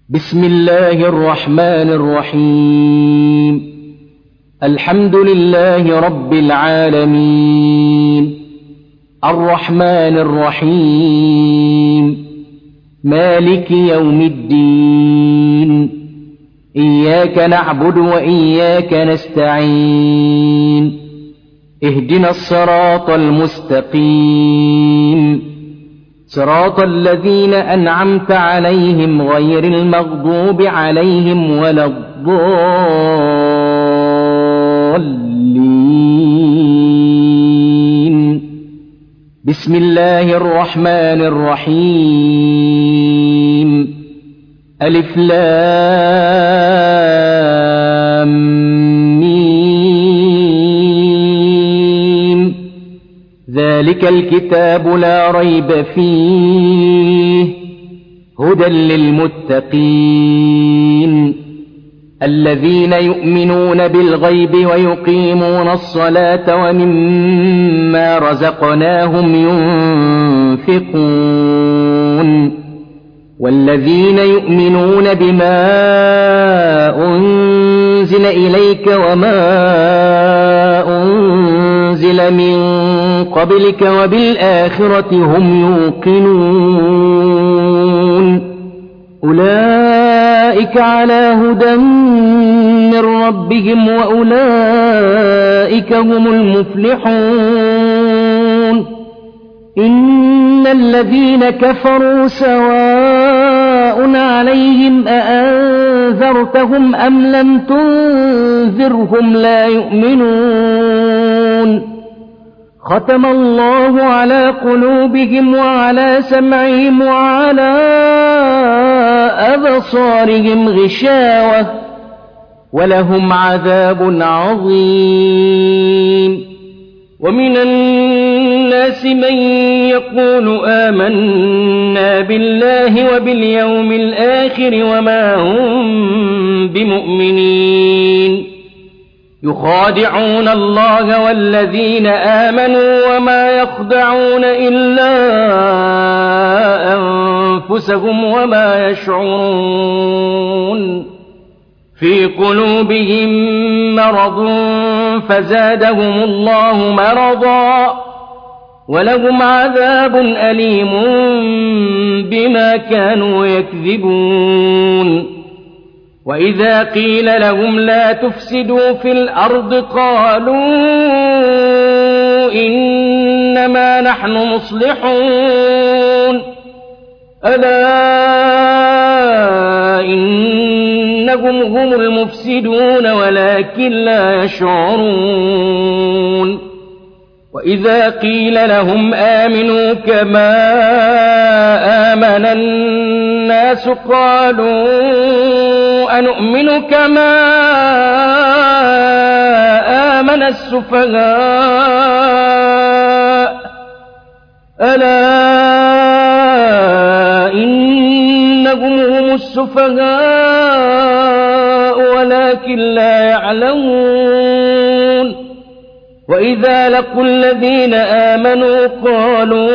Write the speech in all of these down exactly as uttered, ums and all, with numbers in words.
بسم الله الرحمن الرحيم. الحمد لله رب العالمين، الرحمن الرحيم، مالك يوم الدين، إياك نعبد وإياك نستعين، اهدنا الصراط المستقيم، صراط الذين أنعمت عليهم غير المغضوب عليهم ولا الضالين. بسم الله الرحمن الرحيم. ألف لام ميم. ذلك الكتاب لا ريب فيه هدى للمتقين الذين يؤمنون بالغيب ويقيمون الصلاة ومما رزقناهم ينفقون والذين يؤمنون بما أنزل إليك وما أنزل من قبلك وبالآخرة هم يوقنون أولئك على هدى من ربهم وأولئك هم المفلحون. إن الذين كفروا سواء عليهم أأنذرتهم أم لم تنذرهم لا يؤمنون. ختم الله على قلوبهم وعلى سمعهم وعلى أبصارهم غشاوة ولهم عذاب عظيم. ومن الناس من يقول آمنا بالله وباليوم الآخر وما هم بمؤمنين يخادعون الله والذين آمنوا وما يخدعون إلا أنفسهم وما يشعرون. في قلوبهم مرض فزادهم الله مرضا ولهم عذاب أليم بما كانوا يكذبون. وإذا قيل لهم لا تفسدوا في الأرض قالوا إنما نحن مصلحون ألا إنهم هم المفسدون ولكن لا يشعرون. وإذا قيل لهم آمنوا كما آمن الناس قالوا أنؤمن كما آمن السفهاء ألا إنهم هم السفهاء ولكن لا يعلمون. وإذا لقوا الذين آمنوا قالوا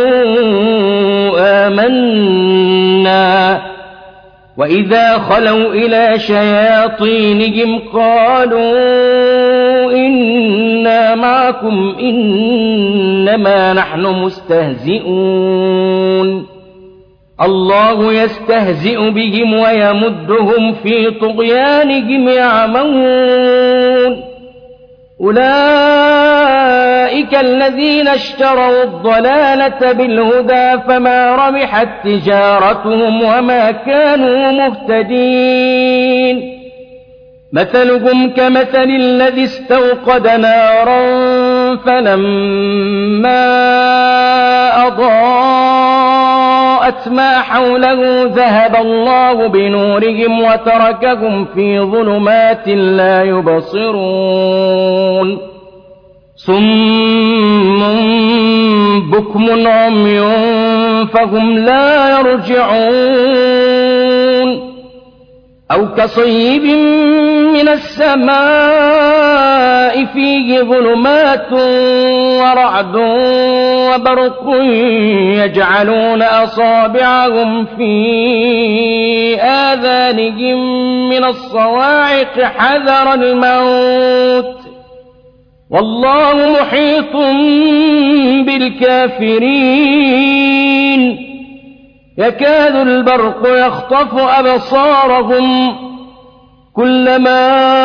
آمنا وإذا خلوا إلى شياطينهم قالوا إنا معكم إنما نحن مستهزئون. الله يستهزئ بهم ويمدهم في طغيانهم يعمهون. أولئك الذين اشتروا الضلالة بالهدى فما ربحت تجارتهم وما كانوا مهتدين. مثلهم كمثل الذي استوقد نارا فلما أضاءت ما حوله ذهب الله بنورهم وتركهم في ظلمات لا يبصرون. صم بكم عمي فهم لا يرجعون. أو كصيب من السماء فيه ظلمات ورعد وبرق يجعلون أصابعهم في آذانهم من الصواعق حذر الموت والله محيط بالكافرين يكاد البرق يخطف أبصارهم كلما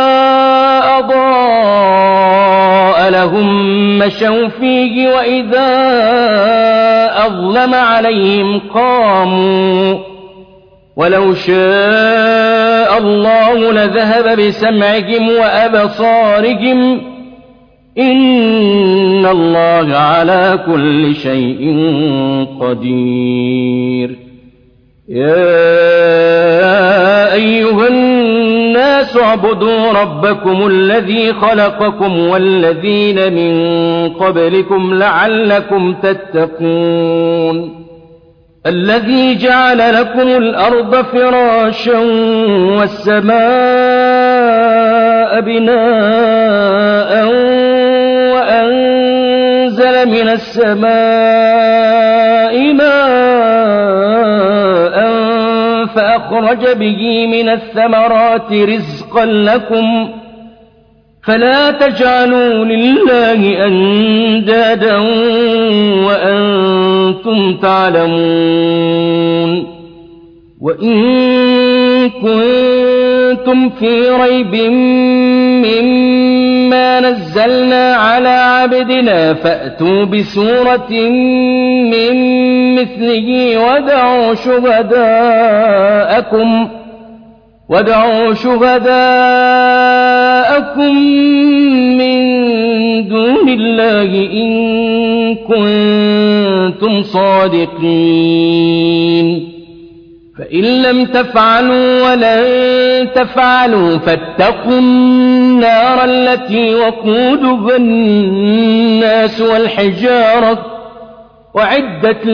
أضاء لهم مشوا فيه وإذا أظلم عليهم قاموا ولو شاء الله لذهب بسمعهم وأبصارهم إن الله على كل شيء قدير يا أيها الناس اعبدوا ربكم الذي خلقكم والذين من قبلكم لعلكم تتقون الذي جعل لكم الأرض فراشا والسماء بناء وأنزل من السماء ماء فأخرج به من الثمرات رزقا لكم فلا تجعلوا لله أندادا وأنتم تعلمون وإن كنتم في ريب مما نزلنا على عبدنا فأتوا بسورة من مثله وادعوا شهداءكم وادعوا شهداءكم من دون الله إن كنتم صادقين فإن لم تفعلوا ولن تفعلوا فاتقوا النار التي وقودها الناس والحجارة وعدت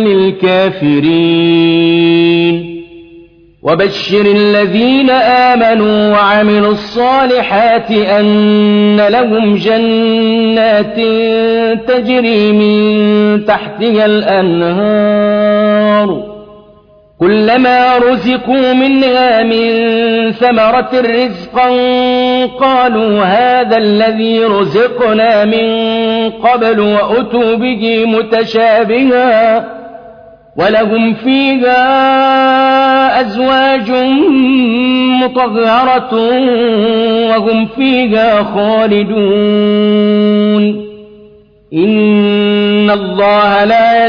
للكافرين وبشر الذين آمنوا وعملوا الصالحات أن لهم جنات تجري من تحتها الأنهار كلما رزقوا منها من ثمرة رزقا قالوا هذا الذي رزقنا من قبل وأتوا به متشابها ولهم فيها أزواج مطهرة وهم فيها خالدون إن الله لا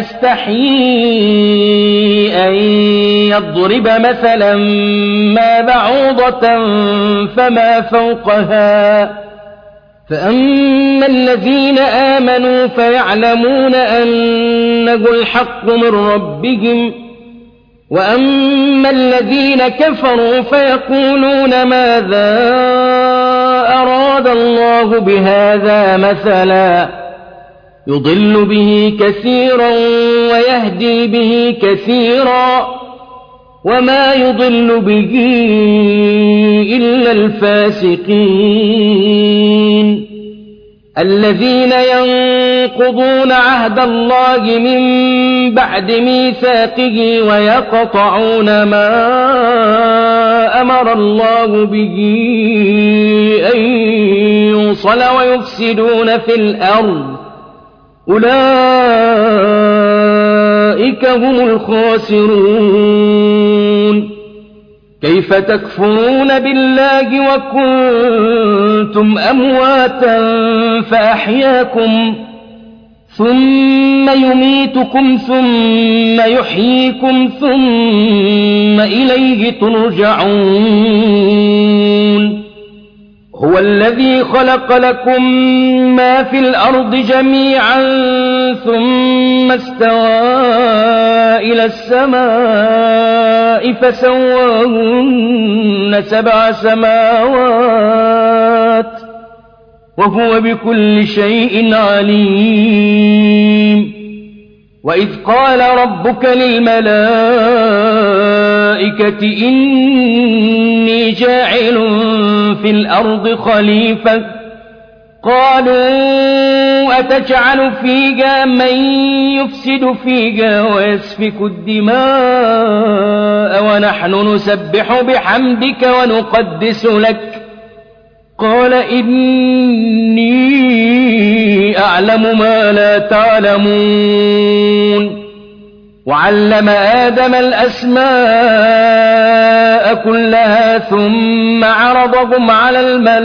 يستحيي أن يضرب مثلا ما بعوضة فما فوقها فأما الذين آمنوا فيعلمون أنه الحق من ربهم وأما الذين كفروا فيقولون ماذا أراد الله بهذا مثلا يضل به كثيرا ويهدي به كثيرا وما يضل به إلا الفاسقين الذين ينقضون عهد الله من بعد ميثاقه ويقطعون ما أمر الله به أن يوصل ويفسدون في الأرض أولئك هم الخاسرون كيف تكفرون بالله وكنتم أمواتا فأحياكم ثم يميتكم ثم يحييكم ثم إليه ترجعون هو الذي خلق لكم ما في الأرض جميعا ثم استوى إلى السماء فسواهن سبع سماوات وهو بكل شيء عليم وإذ قال ربك للملائكة إني جاعل في الأرض خليفة قالوا أتجعل فيها من يفسد فيها ويسفك الدماء ونحن نسبح بحمدك ونقدس لك قال إني أعلم ما لا تعلمون وعلم آدم الأسماء كلها ثم عرضهم على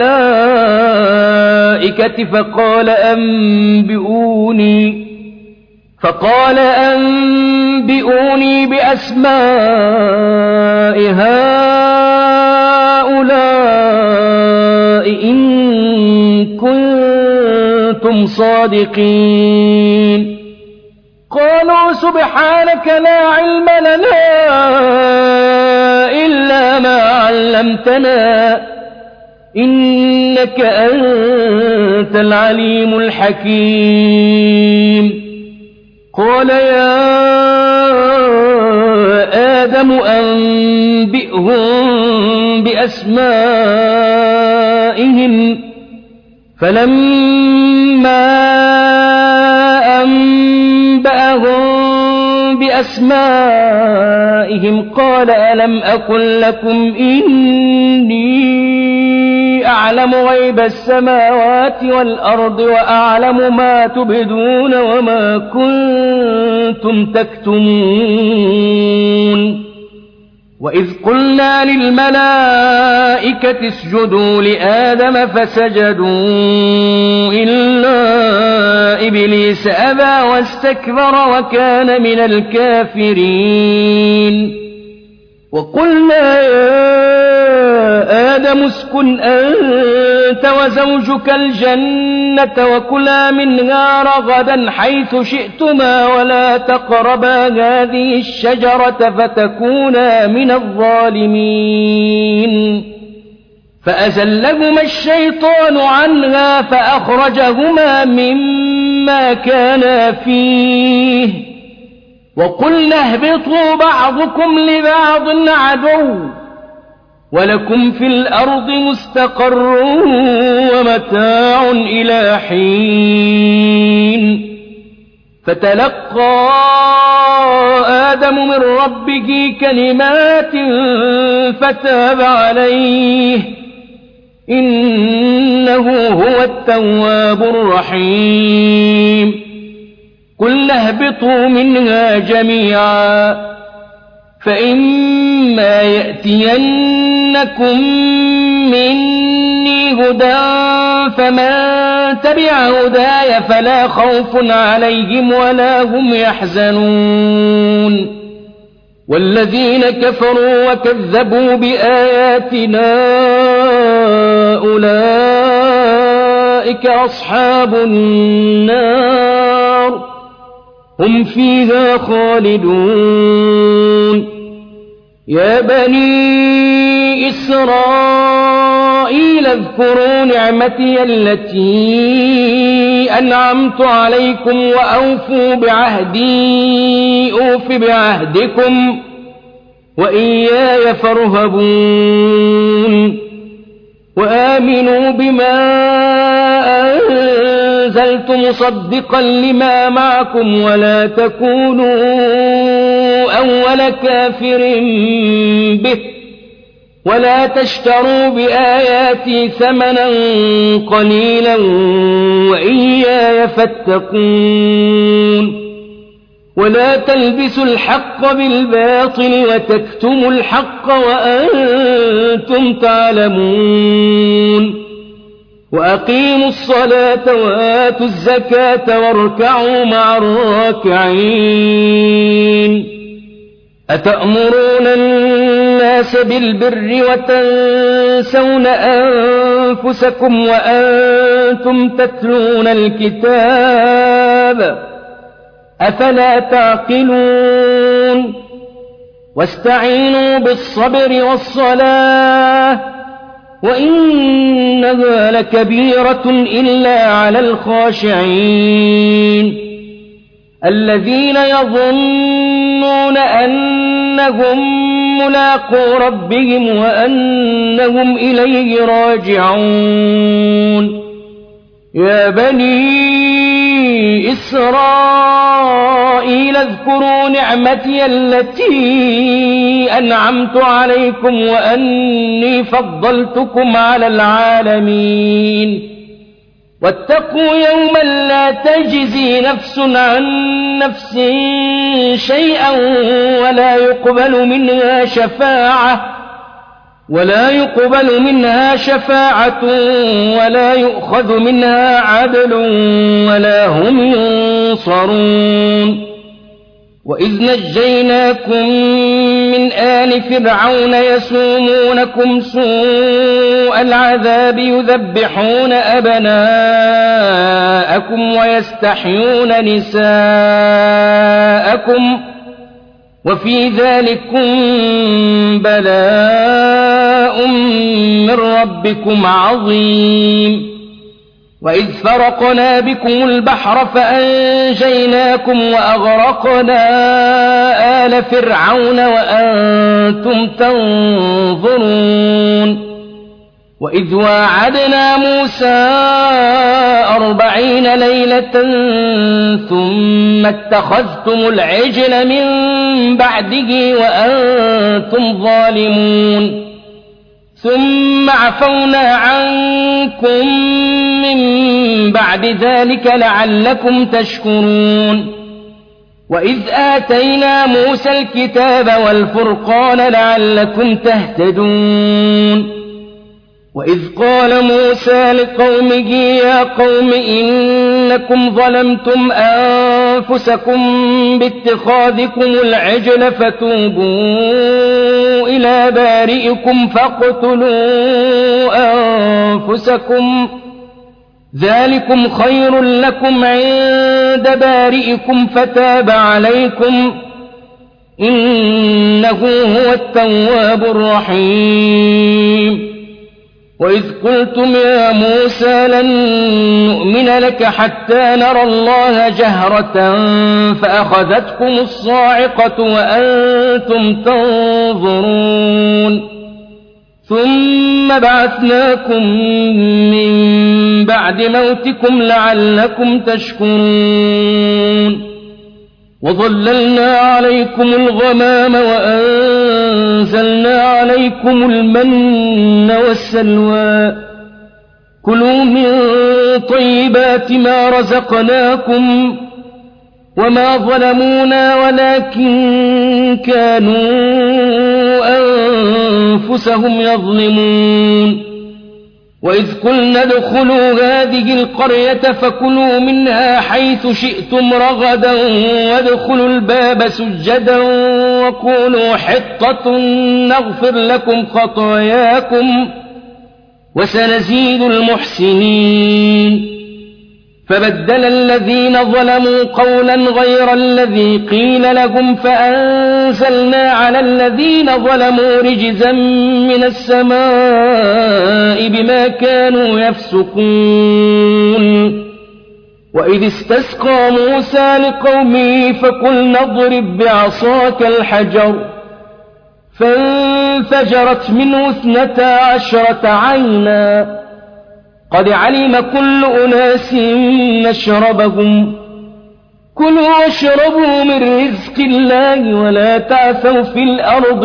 الملائكة فقال أنبئوني فقال أنبئوني بأسماء هؤلاء إن كنتم صادقين قالوا سبحانك لا علم لنا إلا ما علمتنا إنك أنت العليم الحكيم قال يا آدم أنبئهم بأسمائهم فلما أنبأهم بأسمائهم قال ألم أقل لكم إني أعلم غيب السماوات والأرض وأعلم ما تبدون وما كنتم تكتمون وإذ قلنا للملائكة اسجدوا لآدم فسجدوا إلا إبليس أبى واستكبر وكان من الكافرين وقلنا يا آدم اسكن أنت وزوجك الجنة وكلا منها رغدا حيث شئتما ولا تقربا هذه الشجرة فتكونا من الظالمين فأزلهما الشيطان عنها فأخرجهما مما كانا فيه وقلنا اهبطوا بعضكم لبعض عدو ولكم في الأرض مستقر ومتاع إلى حين فتلقى آدم من ربه كلمات فتاب عليه إنه هو التواب الرحيم قلنا اهبطوا منها جميعا فإما يأتينكم مني هدى فمن تبع هداي فلا خوف عليهم ولا هم يحزنون والذين كفروا وكذبوا بآياتنا أولئك أصحاب النار هم فيها خالدون يا بني إسرائيل اذكروا نعمتي التي أنعمت عليكم وأوفوا بعهدي أوف بعهدكم وإياي فارهبون وآمنوا بما أنزلت مصدقا لما معكم ولا تكونوا أول كافر به ولا تشتروا بآياتي ثمنا قليلا وإياي فاتقون ولا تلبسوا الحق بالباطل وتكتموا الحق وأنتم تعلمون وأقيموا الصلاة وآتوا الزكاة واركعوا مع الراكعين أتأمرون الناس بالبر وتنسون أنفسكم وأنتم تتلون الكتاب أفلا تعقلون واستعينوا بالصبر والصلاة وإنها لكبيرة إلا على الخاشعين الذين يظنون أن أنهم ملاقو ربهم وأنهم إليه راجعون يا بني إسرائيل اذكروا نعمتي التي أنعمت عليكم وأني فضلتكم على العالمين واتقوا يوما لا تجزي نفس عن نفس شيئا ولا يقبل منها شفاعة ولا يقبل منها شفاعة ولا يؤخذ منها عدل ولا هم ينصرون وإذ نجيناكم من آل فرعون يسومونكم سوء العذاب يذبحون أبناءكم ويستحيون نساءكم وفي ذلكم بلاء من ربكم عظيم وإذ فرقنا بكم البحر فأنجيناكم وأغرقنا آل فرعون وأنتم تنظرون وإذ واعدنا موسى أربعين ليلة ثم اتخذتم العجل من بعده وأنتم ظالمون ثم عفونا عنكم من بعد ذلك لعلكم تشكرون وإذ آتينا موسى الكتاب والفرقان لعلكم تهتدون وإذ قال موسى لقومه يا قوم إنكم ظلمتم أنفسكم باتخاذكم العجل فتوبوا إلى بارئكم فاقتلوا أنفسكم ذلكم خير لكم عند بارئكم فتاب عليكم إنه هو التواب الرحيم وإذ قلتم يا موسى لن نؤمن لك حتى نرى الله جهرة فأخذتكم الصاعقة وأنتم تنظرون ثم بعثناكم من بعد موتكم لعلكم تشكرون وظللنا عليكم الغمام وأنزلنا عليكم المن والسلوى كلوا من طيبات ما رزقناكم وما ظلمونا ولكن كانوا أنفسهم يظلمون وإذ قلنا ادخلوا هذه القرية فكلوا منها حيث شئتم رغدا وادخلوا الباب سجدا وقولوا حطة نغفر لكم خطاياكم وسنزيد المحسنين فبدل الذين ظلموا قولا غير الذي قيل لهم فأنزلنا على الذين ظلموا رجزا من السماء بما كانوا يفسقون وإذ استسقى موسى لقومه فقلنا اضرب بعصاك الحجر فانفجرت منه اثنتا عشرة عينا قد علم كل أناس مشربهم كلوا واشربوا من رزق الله ولا تعثوا في الأرض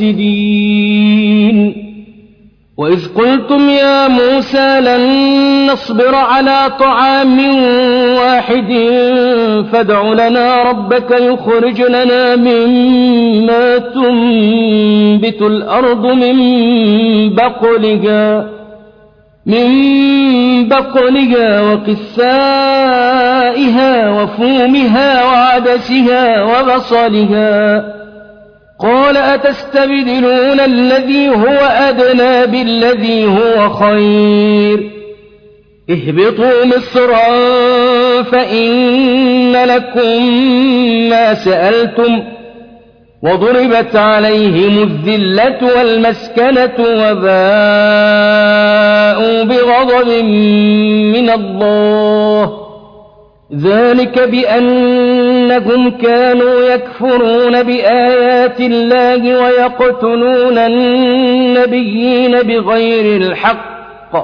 مفسدين وإذ قلتم يا موسى لن نصبر على طعام واحد فادع لنا ربك يخرج لنا مما تنبت الأرض من بقلها من بقلها وقثائها وفومها وعدسها وبصلها قال أتستبدلون الذي هو أدنى بالذي هو خير اهبطوا مصرا فإن لكم ما سألتم وضربت عليهم الذلة والمسكنة وباءوا بغضب من الله ذلك بأن إنهم كانوا يكفرون بآيات الله ويقتلون النبيين بغير الحق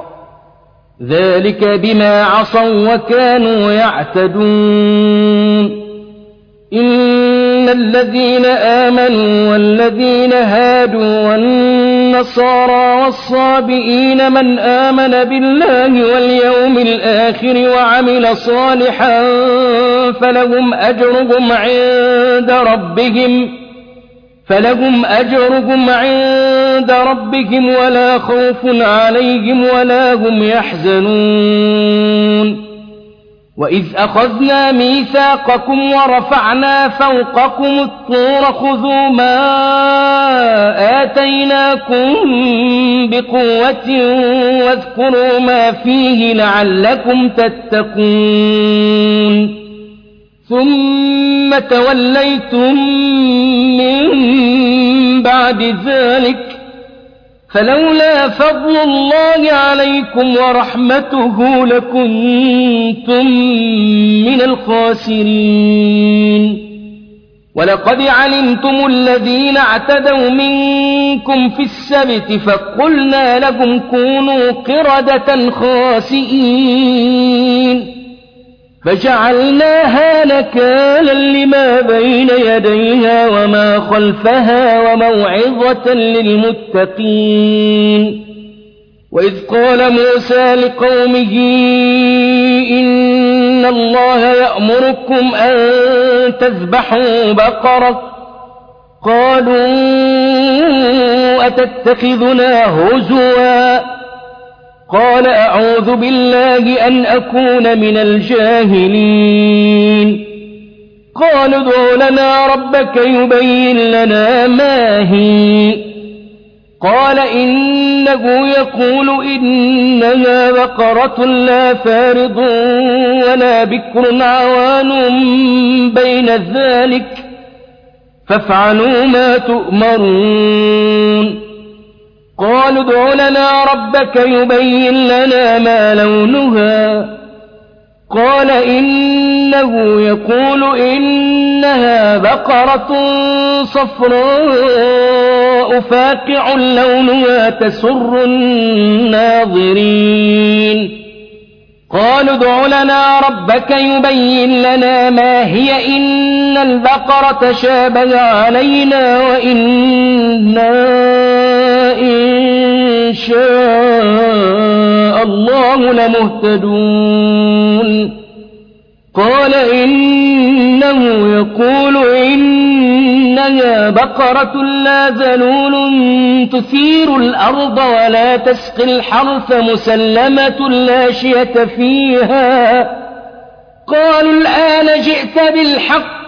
ذلك بما عصوا وكانوا يعتدون إن الذين آمنوا والذين هادوا والنصارى والصابئين من آمن بالله واليوم الآخر وعمل صالحا فلهم أجرهم عند ربهم فلهم أجرهم عند ربهم ولا خوف عليهم ولا هم يحزنون وإذ أخذنا ميثاقكم ورفعنا فوقكم الطور خذوا ما آتيناكم بقوة واذكروا ما فيه لعلكم تتقون ثم توليتم من بعد ذلك فلولا فضل الله عليكم ورحمته لكنتم من الخاسرين ولقد علمتم الذين اعتدوا منكم في السبت فقلنا لهم كونوا قردة خاسئين فجعلناها نكالا لما بين يديها وما خلفها وموعظة للمتقين وإذ قال موسى لقومه إن الله يأمركم أن تذبحوا بقرة قالوا أتتخذنا هزوا قال أعوذ بالله أن أكون من الجاهلين قالوا ادع لنا ربك يبين لنا ما هي قال إنه يقول إنها بقرة لا فارض ولا بكر عوان بين ذلك فافعلوا ما تؤمرون قالوا ادع لنا ربك يبين لنا ما لونها قال إنه يقول إنها بقرة صفراء فاقع لونها تسر الناظرين قالوا ادع لنا ربك يبين لنا ما هي إن البقرة شابه علينا وإنا إن شاء الله لمهتدون قال إنه يقول إنها بقرة لا ذلول تثير الأرض ولا تسقي الحرث مسلمة لا شية فيها قالوا الآن جئت بالحق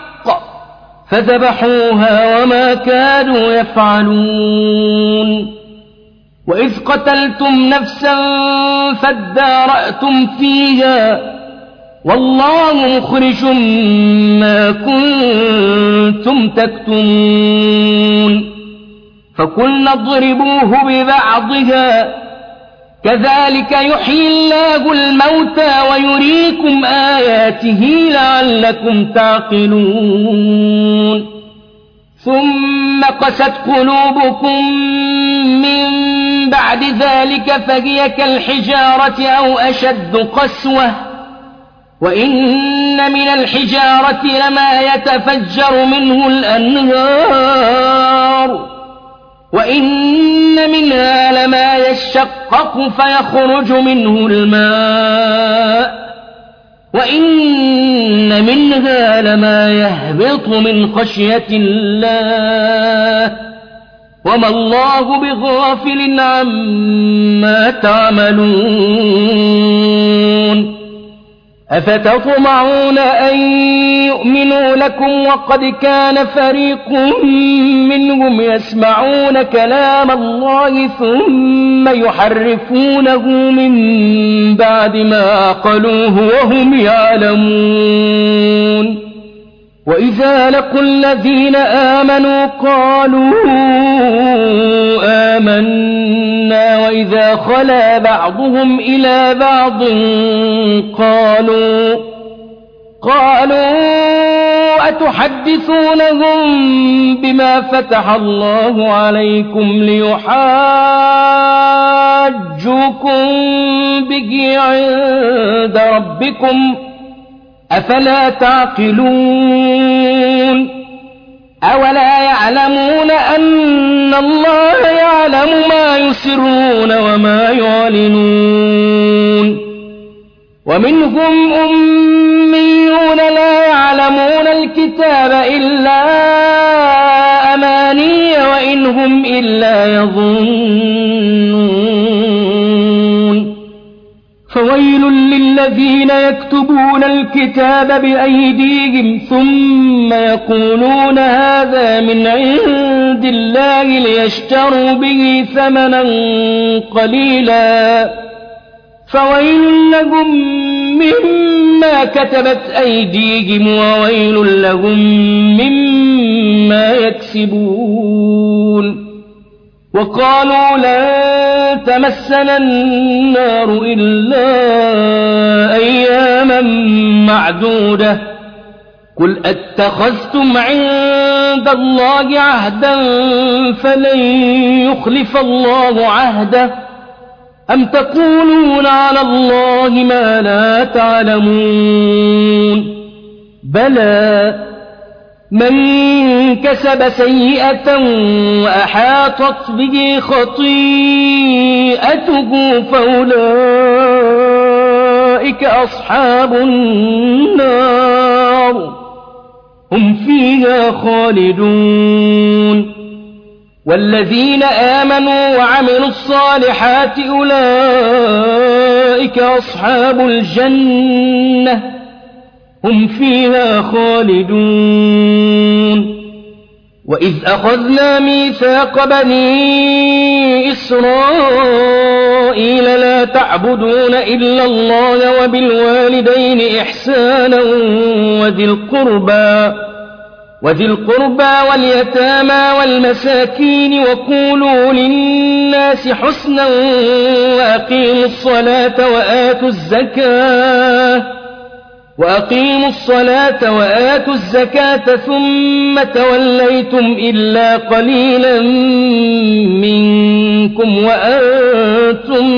فذبحوها وما كانوا يفعلون وإذ قتلتم نفسا فادارأتم فيها والله مخرج ما كنتم تكتمون فقلنا اضربوه ببعضها كذلك يحيي الله الموتى ويريكم آياته لعلكم تعقلون ثم قست قلوبكم من بعد ذلك فهي كالحجارة أو أشد قسوة وإن من الحجارة لما يتفجر منه الأنهار وإن منها لما يشقق فيخرج منه الماء وإن منها لما يهبط من خشية الله وما الله بغافل عما تعملون أفتطمعون أن يؤمنوا لكم وقد كان فريق منهم يسمعون كلام الله ثم يحرفونه من بعد ما عقلوه وهم يعلمون وإذا لقوا الذين آمنوا قالوا آمنا وإذا خلا بعضهم إلى بعض قالوا قالوا أتحدثونهم بما فتح الله عليكم ليحاجوكم به عند ربكم أفلا تعقلون أولا يعلمون أن الله يعلم ما يسرون وما يعلنون ومنهم أميون لا يعلمون الكتاب إلا أماني وإن هم إلا يظنون فويل للذين يكتبون الكتاب بأيديهم ثم يقولون هذا من عند الله ليشتروا به ثمنا قليلا فويل لهم مما كتبت أيديهم وويل لهم مما يكسبون وقالوا لن تمسنا النار إلا أياما معدودة قل أتخذتم عند الله عهدا فلن يخلف الله عهده أم تقولون على الله ما لا تعلمون بلى من كسب سيئة وأحاطت به خطيئته فأولئك أصحاب النار هم فيها خالدون والذين آمنوا وعملوا الصالحات أولئك أصحاب الجنة هم فيها خالدون وإذ أخذنا ميثاق بني إسرائيل لا تعبدون إلا الله وبالوالدين إحسانا وذي القربى وذي القربى واليتامى والمساكين وقولوا للناس حسنا وأقيموا الصلاة وآتوا الزكاة وأقيموا الصلاة وآتوا الزكاة ثم توليتم إلا قليلا منكم وأنتم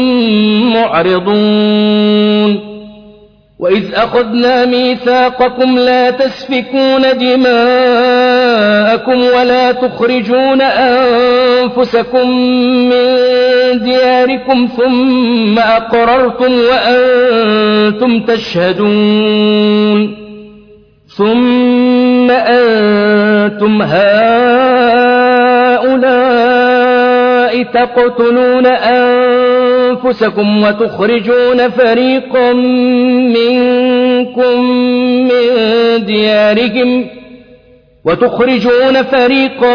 معرضون وإذ أخذنا ميثاقكم لا تسفكون دماءكم ولا تخرجون أنفسكم من دياركم ثم أقررتم وأنتم تشهدون ثم أنتم هؤلاء تقتلون أنفسكم وتخرجون فريقا منكم من ديارهم وتخرجون فريقا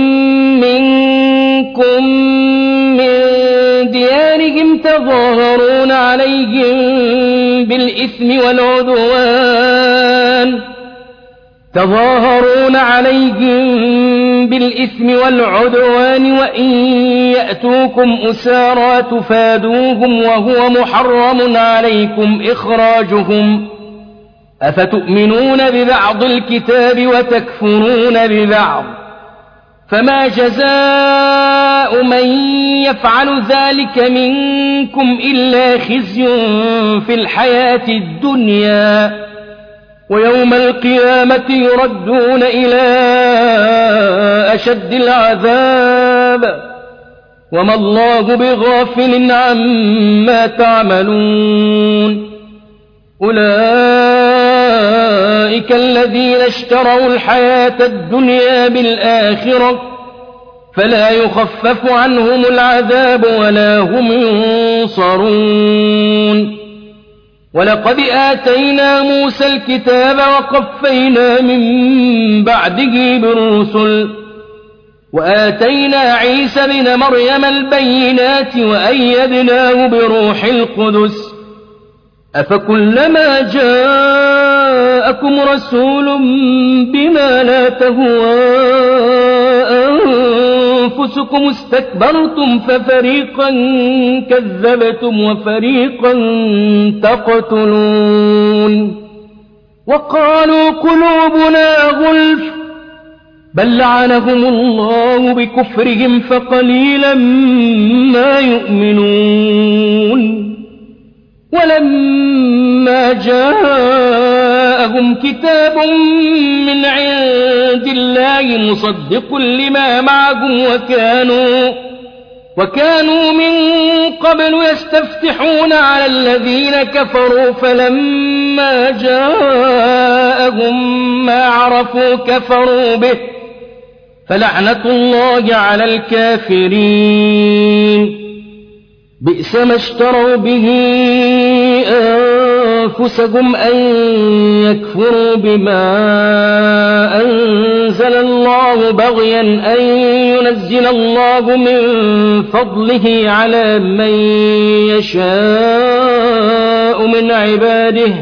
منكم من ديارهم تظاهرون عليهم بالإثم والعدوان تظاهرون عليهم بالإثم والعدوان وإن يأتوكم أسارى تفادوهم وهو محرم عليكم إخراجهم أفتؤمنون ببعض الكتاب وتكفرون ببعض فما جزاء من يفعل ذلك منكم إلا خزي في الحياة الدنيا ويوم القيامة يردون إلى أشد العذاب وما الله بغافل عما تعملون أولئك الذين اشتروا الحياة الدنيا بالآخرة فلا يخفف عنهم العذاب ولا هم ينصرون ولقد آتينا موسى الكتاب وقفينا من بعده بالرسل وآتينا عيسى ابن مريم البينات وأيدناه بروح القدس أفكلما جاءكم رسول بما لا تهوى أنفسكم استكبرتم ففريقا كذبتم وفريقا تقتلون وقالوا قلوبنا غلف بل لعنهم الله بكفرهم فقليلا ما يؤمنون ولما جاءهم كتاب من عند الله مصدق لما معهم وكانوا وكانوا من قبل يستفتحون على الذين كفروا فلما جاءهم ما عرفوا كفروا به فلعنة الله على الكافرين بئس ما اشتروا به أنفسهم أن يكفروا بما أنزل الله بغيا أن ينزل الله من فضله على من يشاء من عباده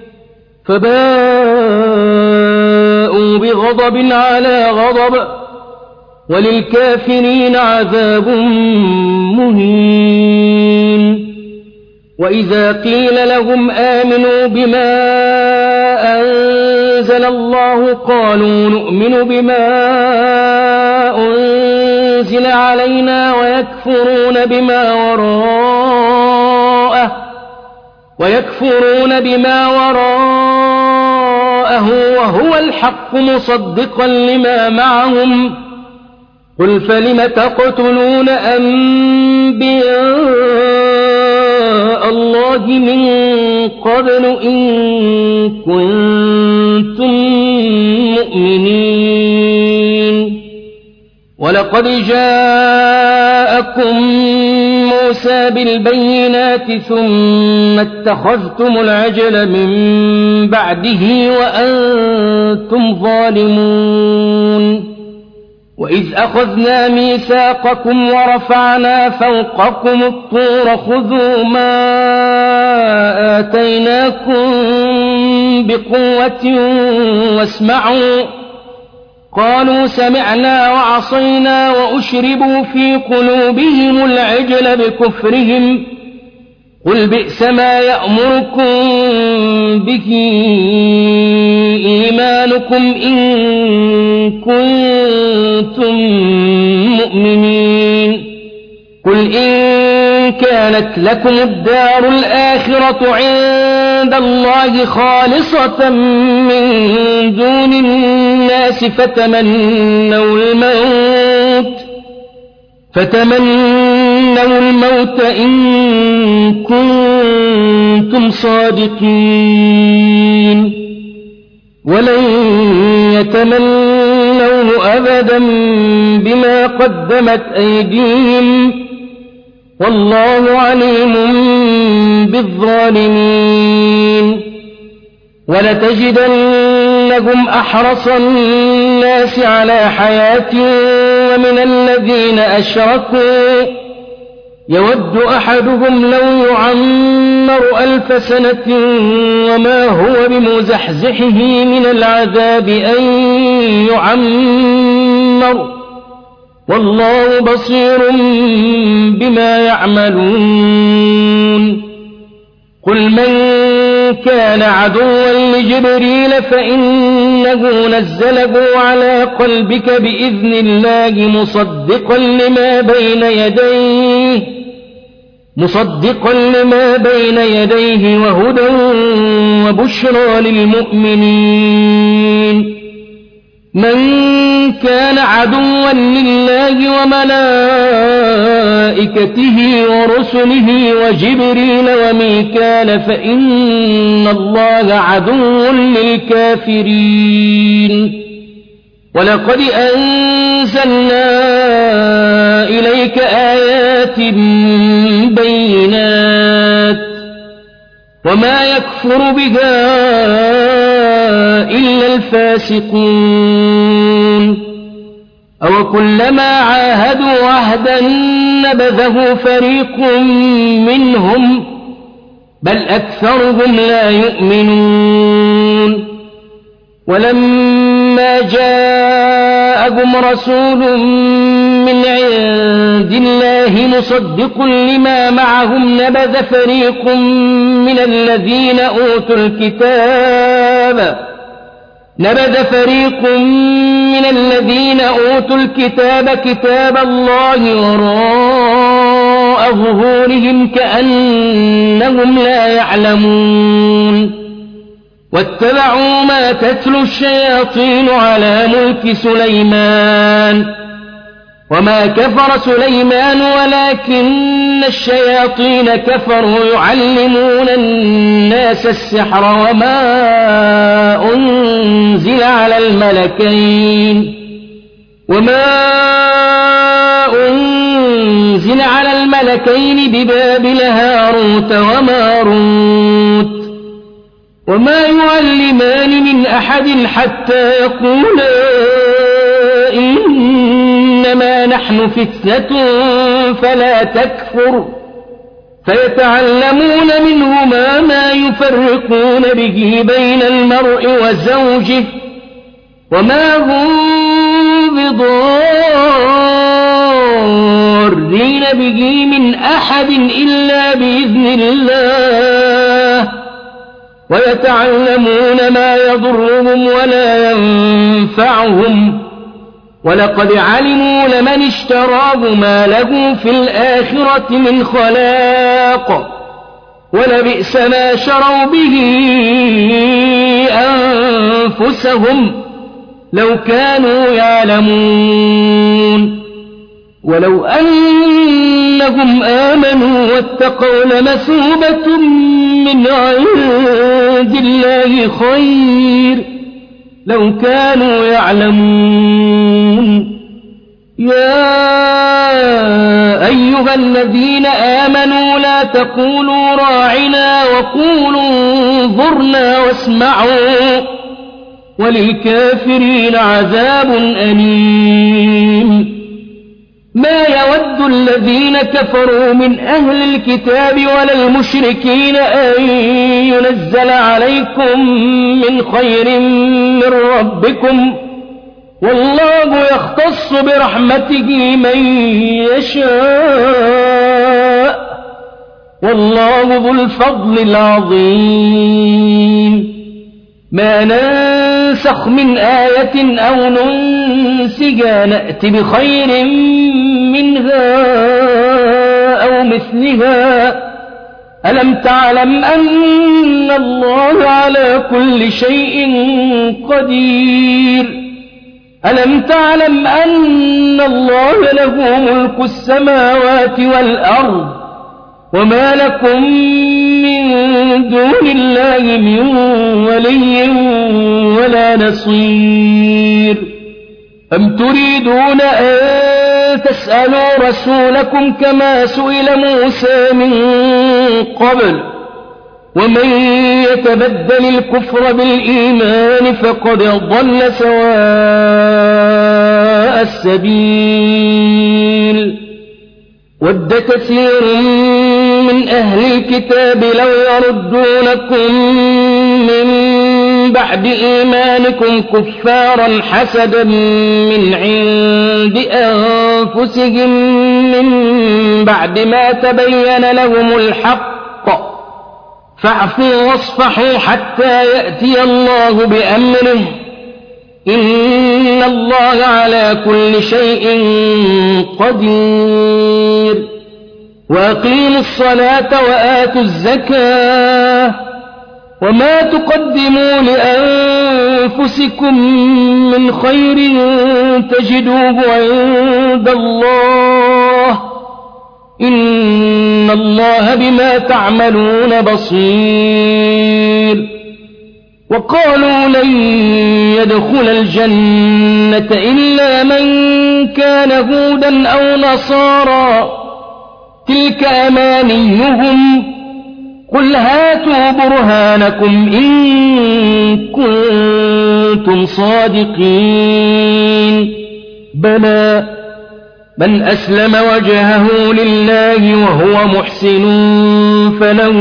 فباءوا بغضب على غضب وللكافرين عذاب مهين وإذا قيل لهم آمنوا بما أنزل الله قالوا نؤمن بما أنزل علينا ويكفرون بما وراءه ويكفرون بما وراءه وهو الحق مصدقا لما معهم قل فلم تقتلون أنبياء الله من قبل إن كنتم مؤمنين ولقد جاءكم موسى بالبينات ثم اتخذتم العجل من بعده وأنتم ظالمون وإذ أخذنا ميثاقكم ورفعنا فوقكم الطور خذوا ما آتيناكم بقوة واسمعوا قالوا سمعنا وعصينا وأشربوا في قلوبهم العجل بكفرهم قل بئس ما يأمركم به إيمانكم إن كنتم مؤمنين قل إن كانت لكم الدار الآخرة عند الله خالصة من دون الناس فتمنوا الموت فتمنوا الموت إن كنتم صادقين ولن يتمنوه أبدا بما قدمت أيديهم والله عليم بالظالمين ولتجدنهم أحرص الناس على حياة ومن الذين أشركوا يود أحدهم لو يعمر ألف سنة وما هو بمزحزحه من العذاب أن يعمر والله بصير بما يعملون قل من كان عدوا لجبريل فإنه نزله على قلبك بإذن الله مصدقا لما بين يديه مصدقا لما بين يديه وهدى وبشرى للمؤمنين من كان عدوا لله وملائكته ورسله وجبريل وميكال فإن الله عدو للكافرين ولقد أنزلنا إليك آيات بينات وما يكفر بها إلا الفاسقون أو كلما عاهدوا عهدا نبذه فريق منهم بل أكثرهم لا يؤمنون ولما جاء جاءكم رسول من عند الله مصدق لما معهم نبذ فريق من الذين أوتوا الكتاب نبذ فريق من الذين أوتوا الكتاب كتاب الله وراء ظهورهم كأنهم لا يعلمون واتبعوا ما تتلو الشياطين على ملك سليمان وما كفر سليمان ولكن الشياطين كفروا يعلمون الناس السحر وما أنزل على الملكين وما أنزل على الملكين ببابل هاروت وماروت وما يعلمان من أحد حتى يقولا إنما نحن فتنة فلا تكفر فيتعلمون منهما ما يفرقون به بين المرء وزوجه وما هم بضارين به من أحد إلا بإذن الله ويتعلمون ما يضرهم ولا ينفعهم ولقد علموا لمن اشتراه ما له في الآخرة من خلاق ولبئس ما شروا به أنفسهم لو كانوا يعلمون ولو أنهم آمنوا واتقوا لمثوبة من عند الله خير لو كانوا يعلمون يا أيها الذين آمنوا لا تقولوا راعنا وقولوا انظرنا واسمعوا وللكافرين عذاب أليم ما يود الذين كفروا من أهل الكتاب ولا المشركين أن ينزل عليكم من خير من ربكم والله يختص برحمته من يشاء والله ذو الفضل العظيم ما ننسخ من آية أو ننسها نأت بخير منها أو مثلها ألم تعلم أن الله على كل شيء قدير ألم تعلم أن الله له ملك السماوات والأرض وما لكم من دون الله من ولي ولا نصير أم تريدون أن تسألوا رسولكم كما سئل موسى من قبل ومن يتبدل الكفر بالإيمان فقد ضل سواء السبيل ود كثير من أهل الكتاب لو يردونكم من بعد إيمانكم كفارا حسدا من عند أنفسهم من بعد ما تبين لهم الحق فاعفوا واصفحوا حتى يأتي الله بأمره إن الله على كل شيء قدير وأقيموا الصلاة وآتوا الزكاة وما تقدموا لأنفسكم من خير تجدوه عند الله إن الله بما تعملون بصير وقالوا لن يدخل الجنة إلا من كان هودا أو نصارى تلك أمانيهم قل هاتوا برهانكم إن كنتم صادقين بلى من أسلم وجهه لله وهو محسن فله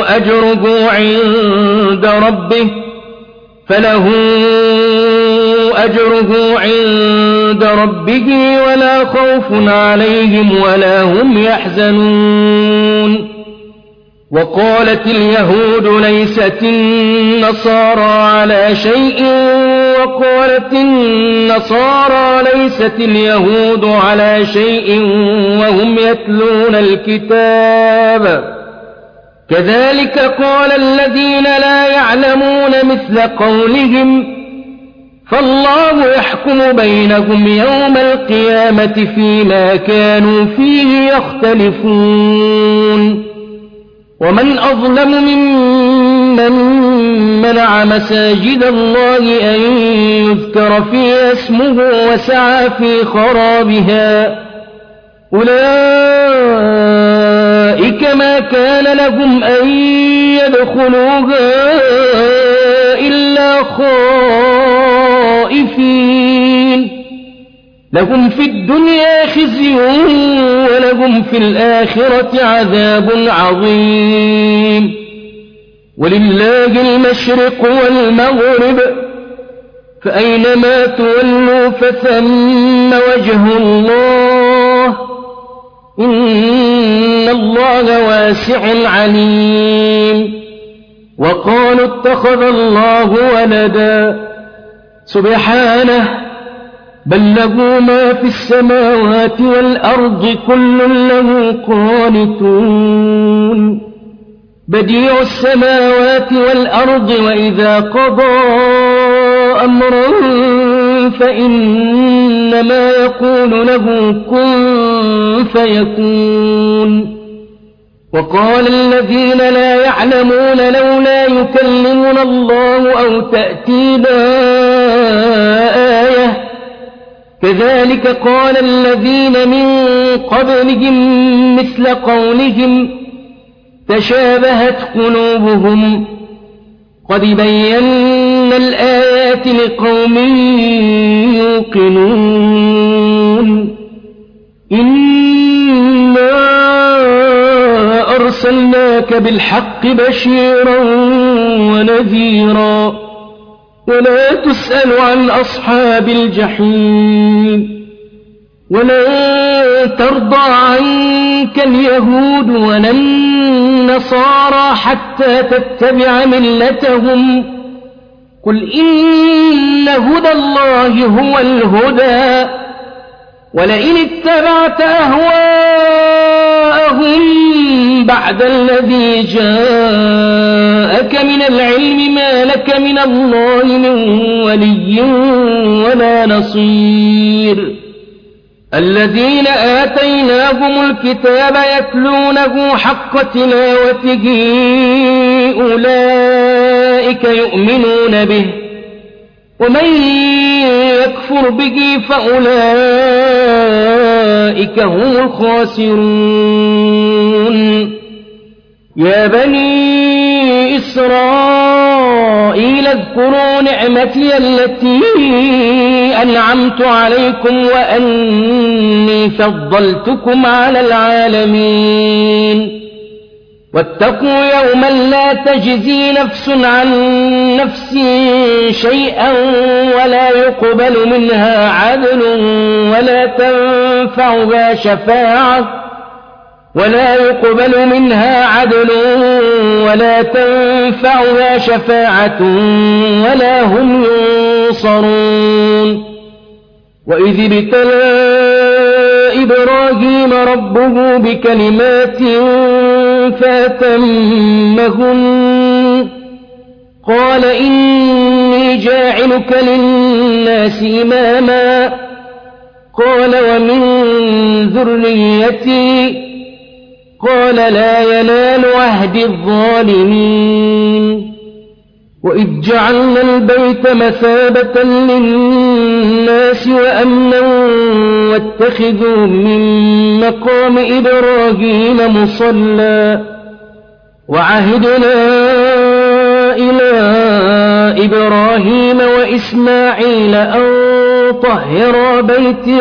أجره عند ربه فله أجره عند ربه ولا خوف عليهم ولا هم يحزنون وقالت اليهود ليست النصارى على شيء وقالت النصارى ليست اليهود على شيء وهم يتلون الكتاب كذلك قال الذين لا يعلمون مثل قولهم فالله يحكم بينهم يوم القيامة فيما كانوا فيه يختلفون ومن أظلم ممن منع مساجد الله أن يذكر فيها اسمه وسعى في خرابها أولئك ما كان لهم أن يدخلوها إلا خائفين لهم في الدنيا خزي ولهم في الآخرة عذاب عظيم ولله المشرق والمغرب فأينما تولوا فثم وجه الله إن الله واسع عليم وقالوا اتخذ الله ولدا سبحانه بل له ما في السماوات والأرض كل له قانتون بديع السماوات والأرض وإذا قضى أمرا فإنما يقول له كن فيكون وقال الذين لا يعلمون لولا يكلمنا الله أو تأتينا آية كذلك قال الذين من قبلهم مثل قولهم تشابهت قلوبهم قد بينا الآيات لقوم يوقنون إنا أرسلناك بالحق بشيرا ونذيرا ولا تسأل عن أصحاب الجحيم ولن ترضى عنك اليهود ولا النصارى حتى تتبع ملتهم قل إن هدى الله هو الهدى ولئن اتبعت أهواءهم بعد الذي جاءك من العلم ما لك من الله من ولي ولا نصير الذين آتيناهم الكتاب يتلونه حق تلاوته أولئك يؤمنون به ومن يكفر به فأولئك هم الخاسرون يا بني إسرائيل اذكروا نعمتي التي أنعمت عليكم وأني فضلتكم على العالمين واتقوا يوما لا تجزي نفس عن نفس شيئا ولا يقبل منها عدل ولا تنفعها شفاعة ولا يقبل منها عدل ولا تنفعها شفاعة ولا هم ينصرون وإذ ابتلى إبراهيم ربه بكلمات فأتمهن قال إني جاعلك للناس إماما قال ومن ذريتي قال لا ينال عهد الظالمين وإذ جعلنا البيت مثابة للناس وأمنا واتخذوا من مقام إبراهيم مصلى وعهدنا إلى إبراهيم وإسماعيل أن طهرا بيتي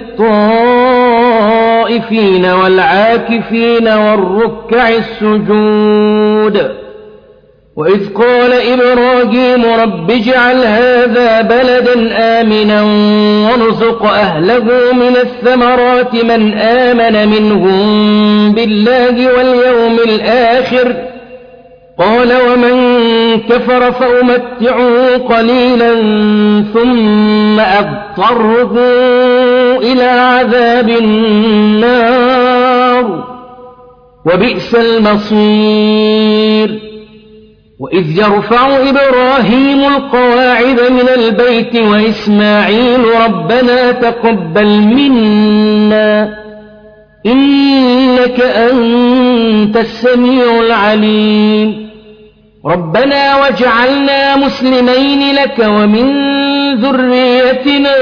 للطائفين والعاكفين والركع السجود وإذ قال إبراهيم رب اجعل هذا بلدا آمنا وارزق أهله من الثمرات من آمن منهم بالله واليوم الآخر قال ومن كفر فأمتعه قليلا ثم أضطره إلى عذاب النار وبئس المصير وإذ يرفع إبراهيم القواعد من البيت وإسماعيل ربنا تقبل منا إنك أنت السميع العليم ربنا واجعلنا مسلمين لك ومن ذريتنا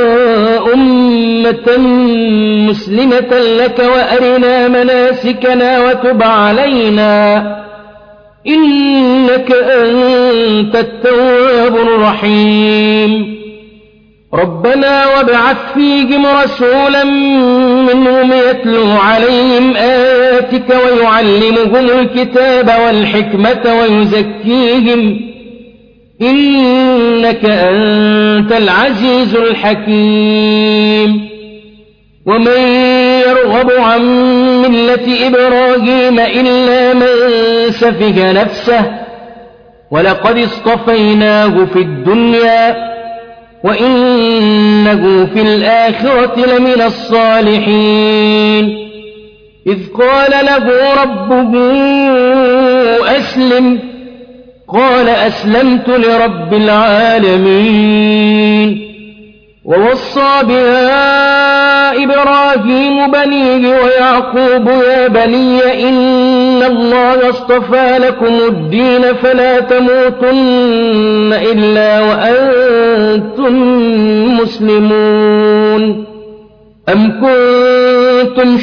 أمة مسلمة لك وأرنا مناسكنا وتب علينا إنك أنت التواب الرحيم ربنا وابعث فيهم رسولا منهم يتلو عليهم آياتك ويعلمهم الكتاب والحكمة ويزكيهم إنك أنت العزيز الحكيم ومن يرغب عن ملة إبراهيم إلا من سفه نفسه ولقد اصطفيناه في الدنيا وإنه في الآخرة لمن الصالحين إذ قال له ربه أسلم قال أسلمت لرب العالمين ووصى بها إبراهيم بنيه ويعقوب يا بني إن الله اصطفى لكم الدين فلا تموتن إلا وأنتم مسلمون أم كنتم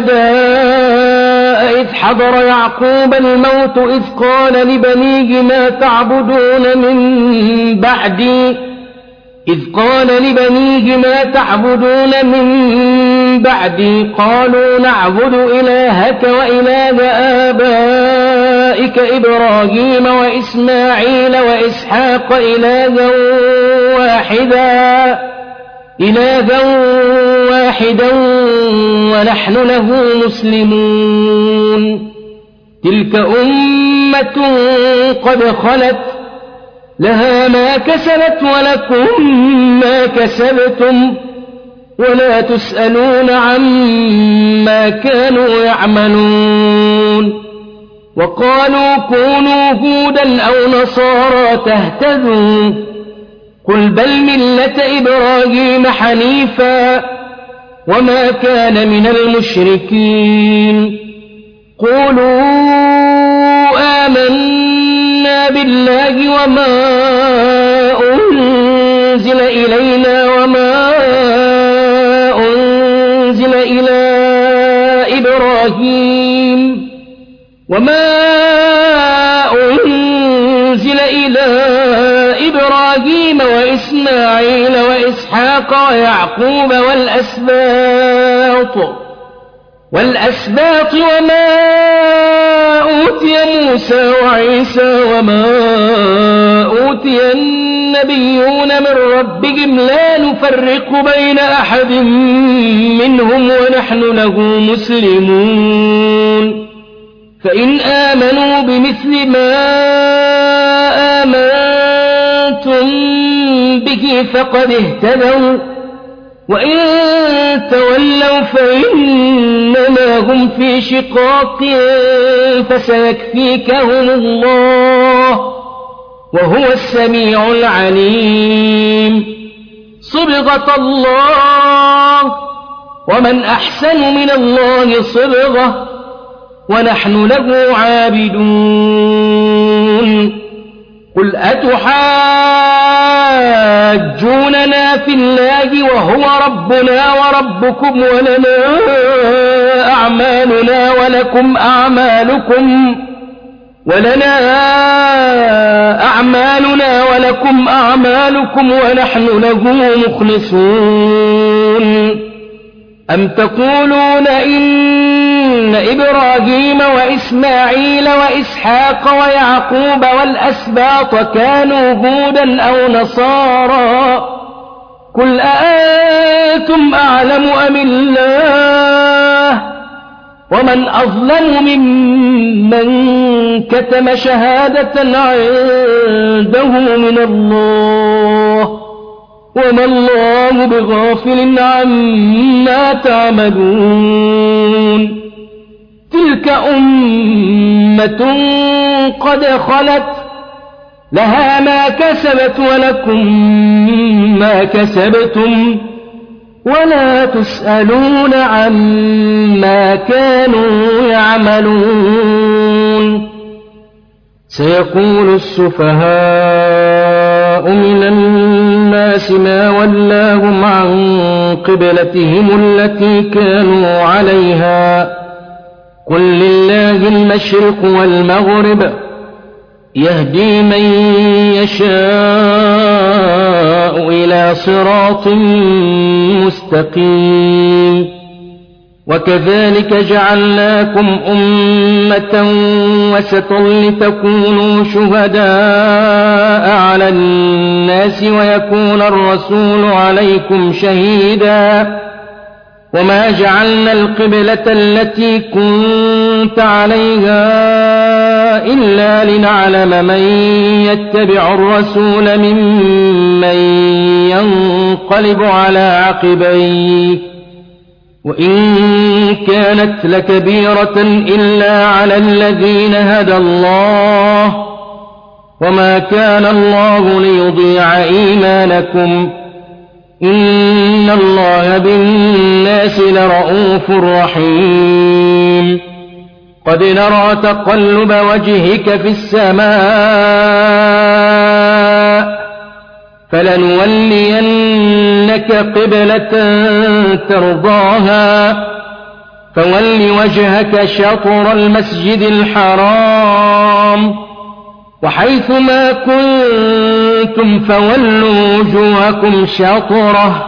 شهداء إذ حضر يعقوب الموت إذ قال لبنيه ما تعبدون من بعدي إذ قال لبنيه ما تعبدون من بعدي قالوا نعبد إلهك وإله آبائك إبراهيم وإسماعيل وإسحاق إلها واحدا إلها واحدا ونحن له مسلمون تلك أمة قد خلت لها ما كسبت ولكم ما كسبتم ولا تسألون عما كانوا يعملون وقالوا كونوا هودا أو نصارى تهتدوا قل بل ملة إبراهيم حنيفا وما كان من المشركين قولوا آمنا بالله وما أنزل إلينا وما أنزل إلى إبراهيم وما أنزل إلى إبراهيم وإسماعيل وإسحاق ويعقوب والأسباط والأسباط وما أوتي موسى وعيسى وما أوتي النبيون من ربهم لا نفرق بين أحد منهم ونحن له مسلمون فإن آمنوا بمثل ما آمنتم به فقد اهتدوا وإن تولوا فإنما هم في شقاق فسيكفيكهم الله وهو السميع العليم صبغة الله ومن أحسن من الله صبغة ونحن له عابدون قل أتحاجوننا في الله وهو ربنا وربكم ولنا أعمالنا ولكم أعمالكم ولنا أعمالنا ولكم أعمالكم ونحن له مخلصون أم تقولون إن إن إبراهيم وإسماعيل وإسحاق ويعقوب والأسباط كانوا هودا أو نصارى قل أأنتم أعلم أم الله ومن أظلم ممن كتم شهادة عنده من الله وما الله بغافل عما تعملون تلك أمة قد خلت لها ما كسبت ولكم ما كسبتم ولا تسألون عما كانوا يعملون سيقول السفهاء من الناس ما ولاهم عن قبلتهم التي كانوا عليها قل لله المشرق والمغرب يهدي من يشاء إلى صراط مستقيم وكذلك جعلناكم أمة وسطا لتكونوا شهداء على الناس ويكون الرسول عليكم شهيدا وما جعلنا القبلة التي كنت عليها إلا لنعلم من يتبع الرسول ممن ينقلب على عقبيه وإن كانت لكبيرة إلا على الذين هدى الله وما كان الله ليضيع إيمانكم إن الله بالناس لرءوف رحيم قد نرى تقلب وجهك في السماء فلنولينك قبلة ترضاها فول وجهك شطر المسجد الحرام وحيث ما كنتم فولوا وجوهكم شطره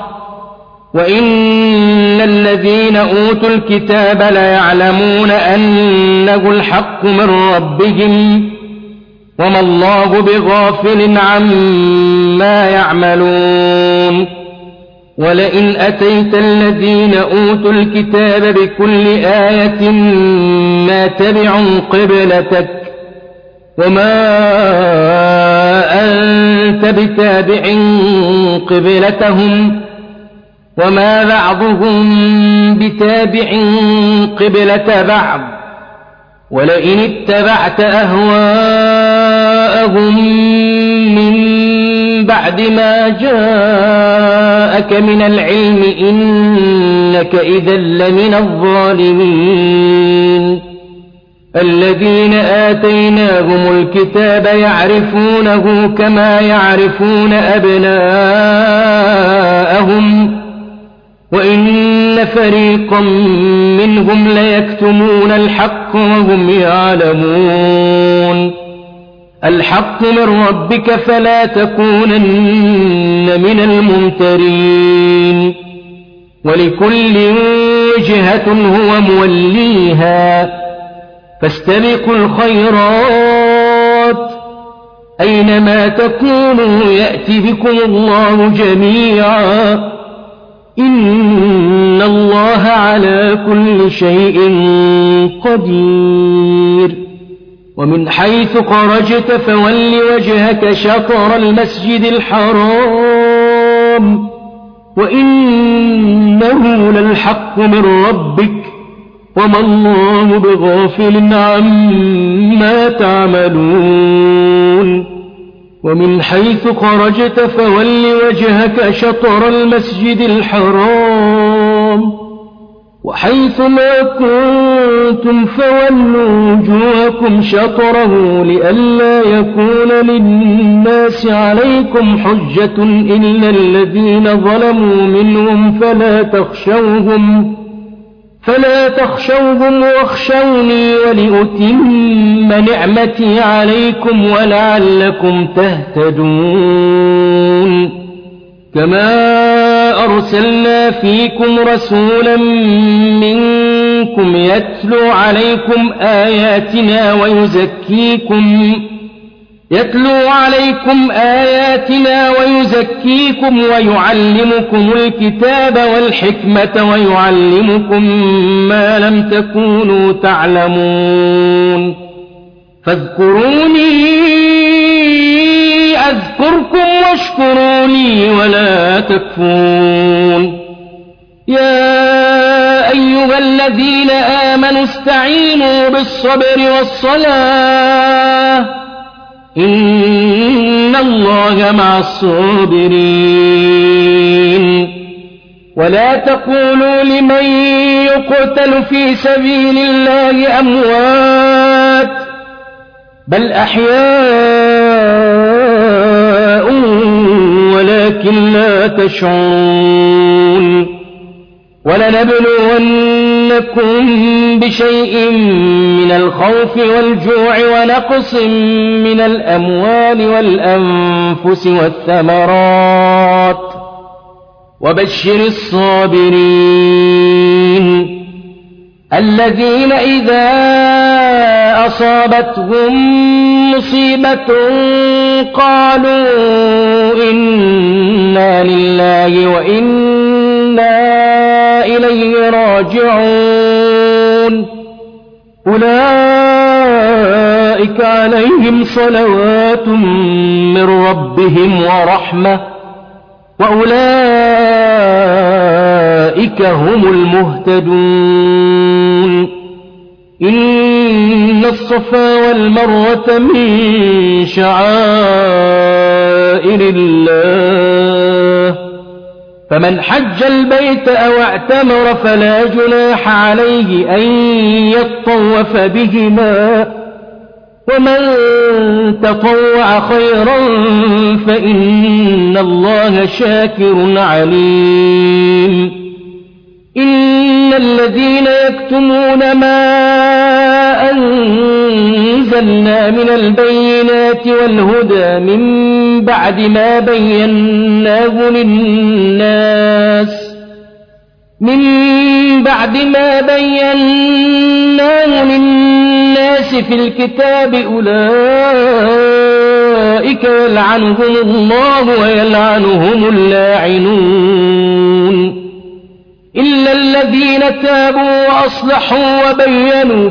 وإن الذين أوتوا الكتاب ليعلمون أنه الحق من ربهم وما الله بغافل عما يعملون ولئن أتيت الذين أوتوا الكتاب بكل آية ما تبعوا قبلتك وما أنت بتابع قبلتهم وما بعضهم بتابع قبلة بعض ولئن اتبعت أهواءهم من بعد ما جاءك من العلم إنك إذا لمن الظالمين الذين آتيناهم الكتاب يعرفونه كما يعرفون أبناءهم وإن فريقا منهم ليكتمون الحق وهم يعلمون الحق من ربك فلا تكونن من الممترين ولكل وجهة هو موليها فاستبقوا الخيرات أينما تكونوا يأتي بكم الله جميعا إن الله على كل شيء قدير ومن حيث خرجت فول وجهك شطر المسجد الحرام وإنه للحق من ربك وما الله بغافل عما تعملون ومن حيث خرجت فول وجهك شطر المسجد الحرام وحيث ما كنتم فولوا وجوهكم شطره لئلا يكون للناس عليكم حجة إلا الذين ظلموا منهم فلا تخشوهم فلا تخشوهم واخشوني ولأتم نعمتي عليكم ولعلكم تهتدون كما أرسلنا فيكم رسولا منكم منكم يتلو عليكم آياتنا ويزكيكم يتلو عليكم آياتنا ويزكيكم ويعلمكم الكتاب والحكمة ويعلمكم ما لم تكونوا تعلمون فاذكروني أذكركم واشكروا لي ولا تكفرون يا أيها الذين آمنوا استعينوا بالصبر والصلاة إن الله مع الصابرين ولا تقولوا لمن يقتل في سبيل الله أموات بل أحياء ولكن لا تشعرون ولنبلونكم بشيء من الخوف والجوع ونقص من الأموال والأنفس والثمرات وبشر الصابرين الذين إذا أصابتهم مصيبة قالوا إنا لله وإنا إليه راجعون أولئك عليهم صلوات من ربهم ورحمة وأولئك هم المهتدون إن الصفا والمروة من شعائر الله فمن حج البيت أو اعتمر فلا جناح عليه أن يطوف بهما ومن تطوع خيرا فإن الله شاكر عليم إن الذين يكتمون ما أنزلنا من البينات والهدى من بعد ما بيناه للناس من بعد ما بيناه للناس في الكتاب أولئك يلعنهم الله ويلعنهم اللاعنون إلا الذين تابوا وأصلحوا وبينوا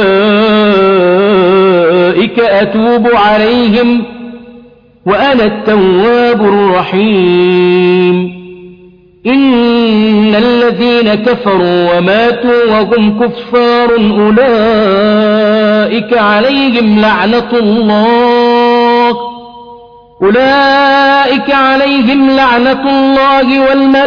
فأولئك أتوب عليهم وأنا التواب الرحيم إن الذين كفروا وماتوا وهم كفار أولئك عليهم لعنة الله أولئك عليهم لعنة الله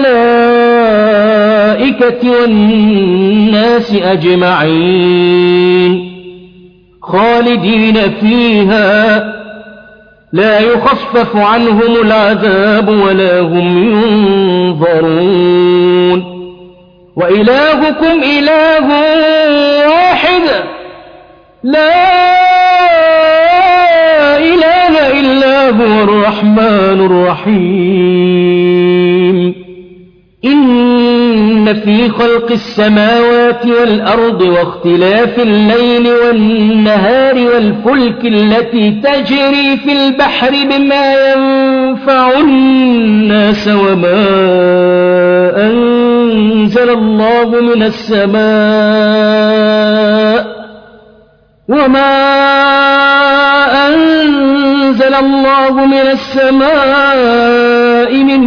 والملائكة والناس أجمعين خالدين فيها لا يخفف عنهم العذاب ولا هم ينظرون وإلهكم إله واحد لا إله إلا هو الرحمن الرحيم إن في خلق السماوات والأرض واختلاف الليل والنهار والفلك التي تجري في البحر بما ينفع الناس وما أنزل الله من السماء وما أنزل الله من السماء من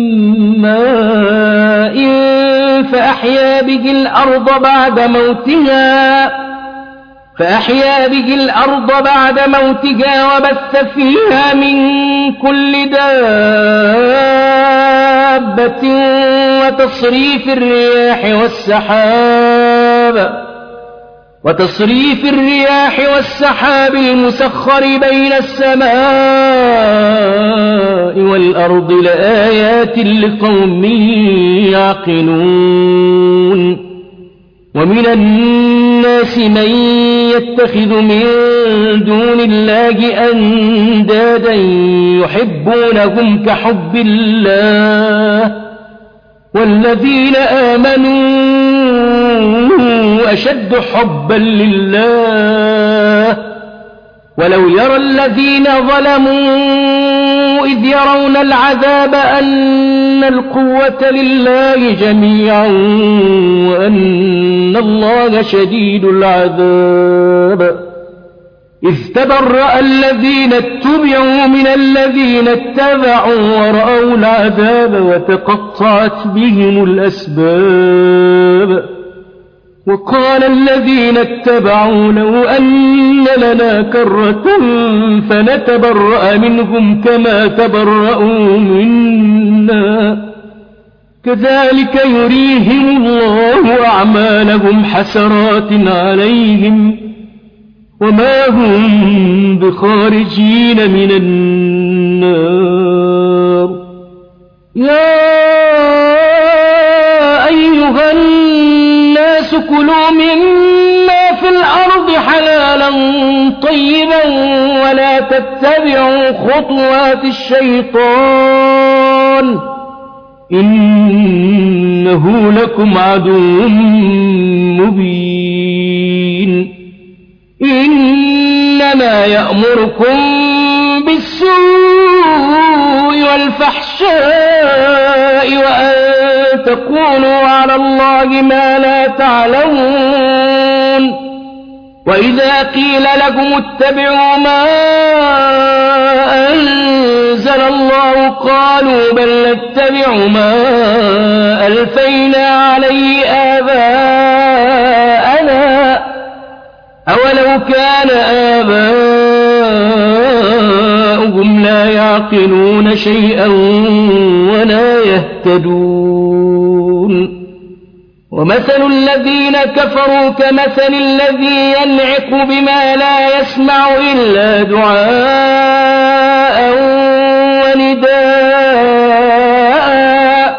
ماء فأحيا به الأرض بعد موتها فأحيا به الأرض بعد موتها وبث فيها من كل دابة وتصريف الرياح والسحاب وتصريف الرياح والسحاب المسخر بين السماء والأرض لآيات لقوم يعقلون ومن الناس من يتخذ من دون الله أندادا يحبونهم كحب الله والذين آمنوا أشد حبا لله. ولو يرى الذين ظلموا إذ يرون العذاب أن القوة لله جميعا وأن الله شديد العذاب إذ تبرأ الذين اتبعوا من الذين اتبعوا ورأوا العذاب وتقطعت بهم الأسباب. وقال الذين اتبعوا لو أن لنا كرة فنتبرأ منهم كما تبرأوا منا كذلك يريهم الله أعمالهم حسرات عليهم وما هم بخارجين من النار. يا أيها الناس كلوا مما في الأرض حلالا طيبا ولا تتبعوا خطوات الشيطان إنه لكم عدو مبين. إنما يأمركم بالسوء والفحشاء وأن تقولوا على الله ما لا تعلمون. وإذا قيل لكم اتبعوا ما أنزل الله قالوا بل نتبع ما ألفينا عليه آباءنا أولو كان آباؤهم لا يعقلون شيئا ولا يهتدون. ومثل الذين كفروا كمثل الذي ينعق بما لا يسمع إلا دعاء ونداء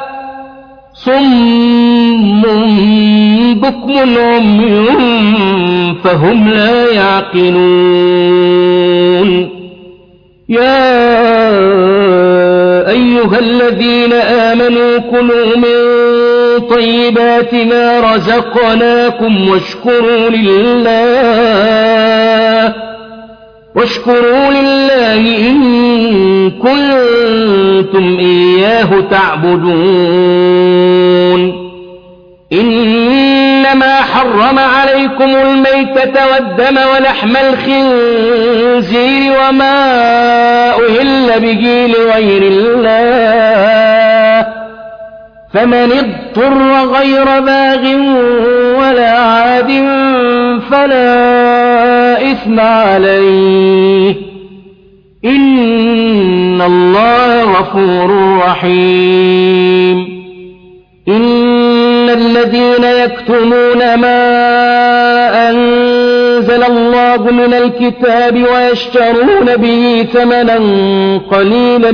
صم بكم عمي فهم لا يعقلون. يا أيها الذين آمنوا كلوا من طيبات ما رزقناكم واشكروا لله واشكروا لله إن كنتم إياه تعبدون. إنما حرم عليكم الميتة والدم ولحم الخنزير وما أهل به لغير الله فمن اضطر غير باغ ولا عاد فلا إثم عليه إن الله غفور رحيم. إن الذين يكتمون ما أنزل الله من الكتاب ويشترون به ثمنا قليلا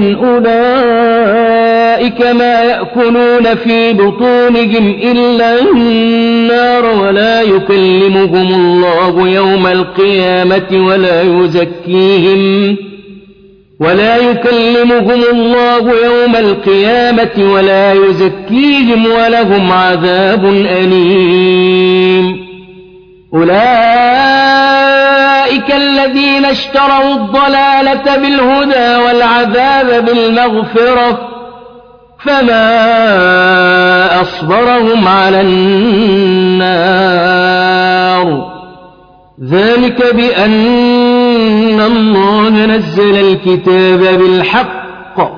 أولئك ما يأكلون في بطونهم إلا النار ولا يكلمهم الله يوم القيامة ولا يزكيهم ولا يكلمهم الله يوم القيامة ولا يزكيهم ولهم عذاب أليم. أولئك الذين اشتروا الضلالة بالهدى والعذاب بالمغفرة فما أصبرهم على النار. ذلك بأن الله نزل الكتاب بالحق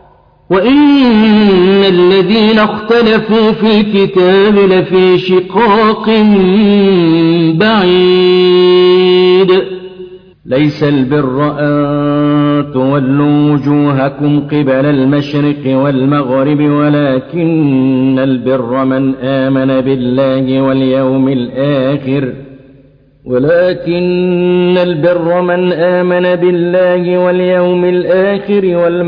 وإن الذين اختلفوا في الكتاب لفي شقاق بعيد. ليس البر أن تولوا وجوهكم قبل المشرق والمغرب ولكن البر من آمن بالله واليوم الآخر ولكن البر من آمن بالله واليوم الآخر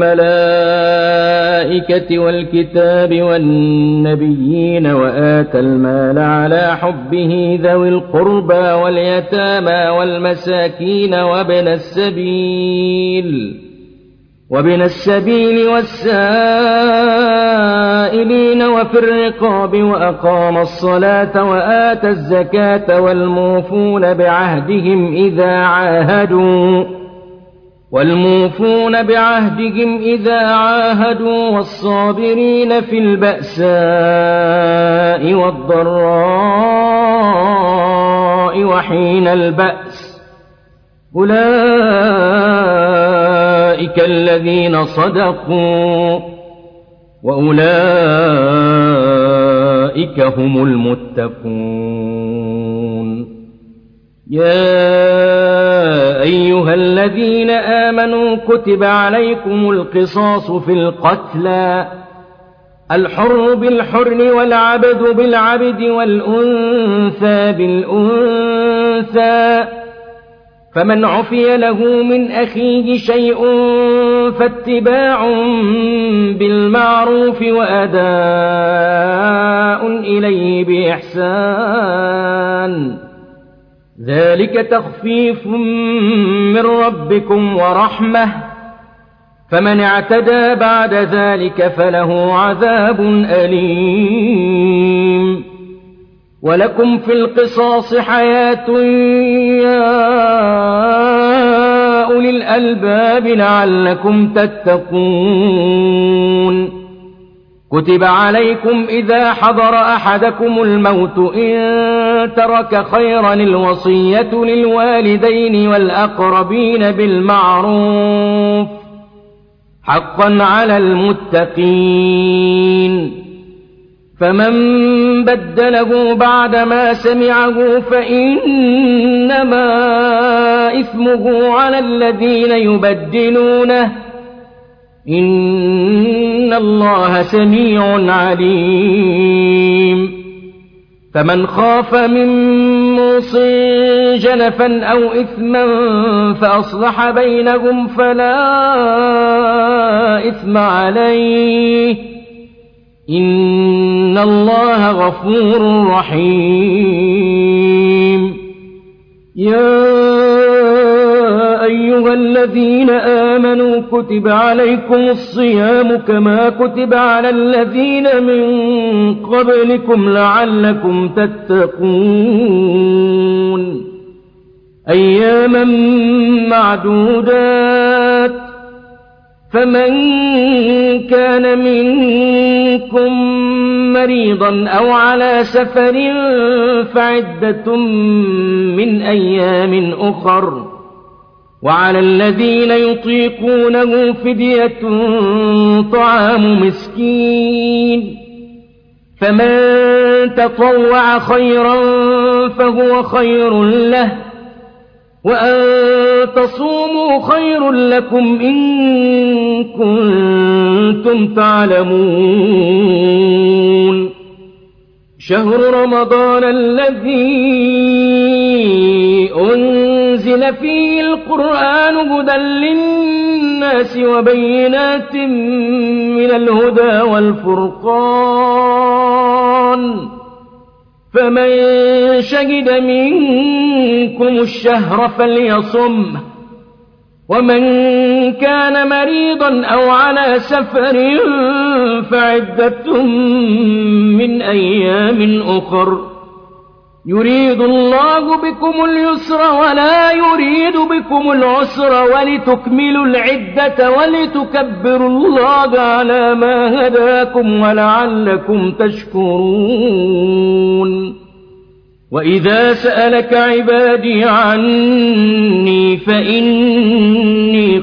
والملائكة والكتاب والنبيين وآتى المال على حبه ذوي القربى واليتامى والمساكين وابن السبيل وابن السبيل والسائل السائلين وفي الرقاب وأقام الصلاة وآتى الزكاة والموفون بعهدهم إذا عاهدوا والموفون بعهدهم إذا عاهدوا والصابرين في البأساء والضراء وحين البأس أولئك الذين صدقوا وأولئك هم المتقون. يا أيها الذين آمنوا كتب عليكم القصاص في القتلى الحر بالحر والعبد بالعبد والأنثى بالأنثى فمن عفي له من أخيه شيء فاتباع بالمعروف وأداء إليه بإحسان ذلك تخفيف من ربكم ورحمة فمن اعتدى بعد ذلك فله عذاب أليم. ولكم في القصاص حياة يا أولي الألباب لعلكم تتقون. كتب عليكم إذا حضر أحدكم الموت إن ترك خيرا الوصية للوالدين والأقربين بالمعروف حقا على المتقين. فمن بدله بعدما سمعه فإنما إثمه على الذين يبدلونه إن الله سميع عليم. فمن خاف من موص جنفا أو إثما فأصلح بينهم فلا إثم عليه إن الله غفور رحيم. يا أيها الذين آمنوا كتب عليكم الصيام كما كتب على الذين من قبلكم لعلكم تتقون. أياما معدودات فمن كان منكم مريضا أو على سفر فعدة من أيام أخر وعلى الذين يطيقونه فدية طعام مسكين فمن تطوع خيرا فهو خير له وأن تصوموا خير لكم إن كنتم تعلمون. شهر رمضان الذي أنزل فيه القرآن هدى للناس وبينات من الهدى والفرقان فمن شهد منكم الشهر فليصمه ومن كان مريضا أو على سفر فعدة من أيام أخر يريد الله بكم اليسر ولا يريد بكم العسر ولتكملوا العدة ولتكبروا الله على ما هداكم ولعلكم تشكرون. وإذا سألك عبادي عني فإني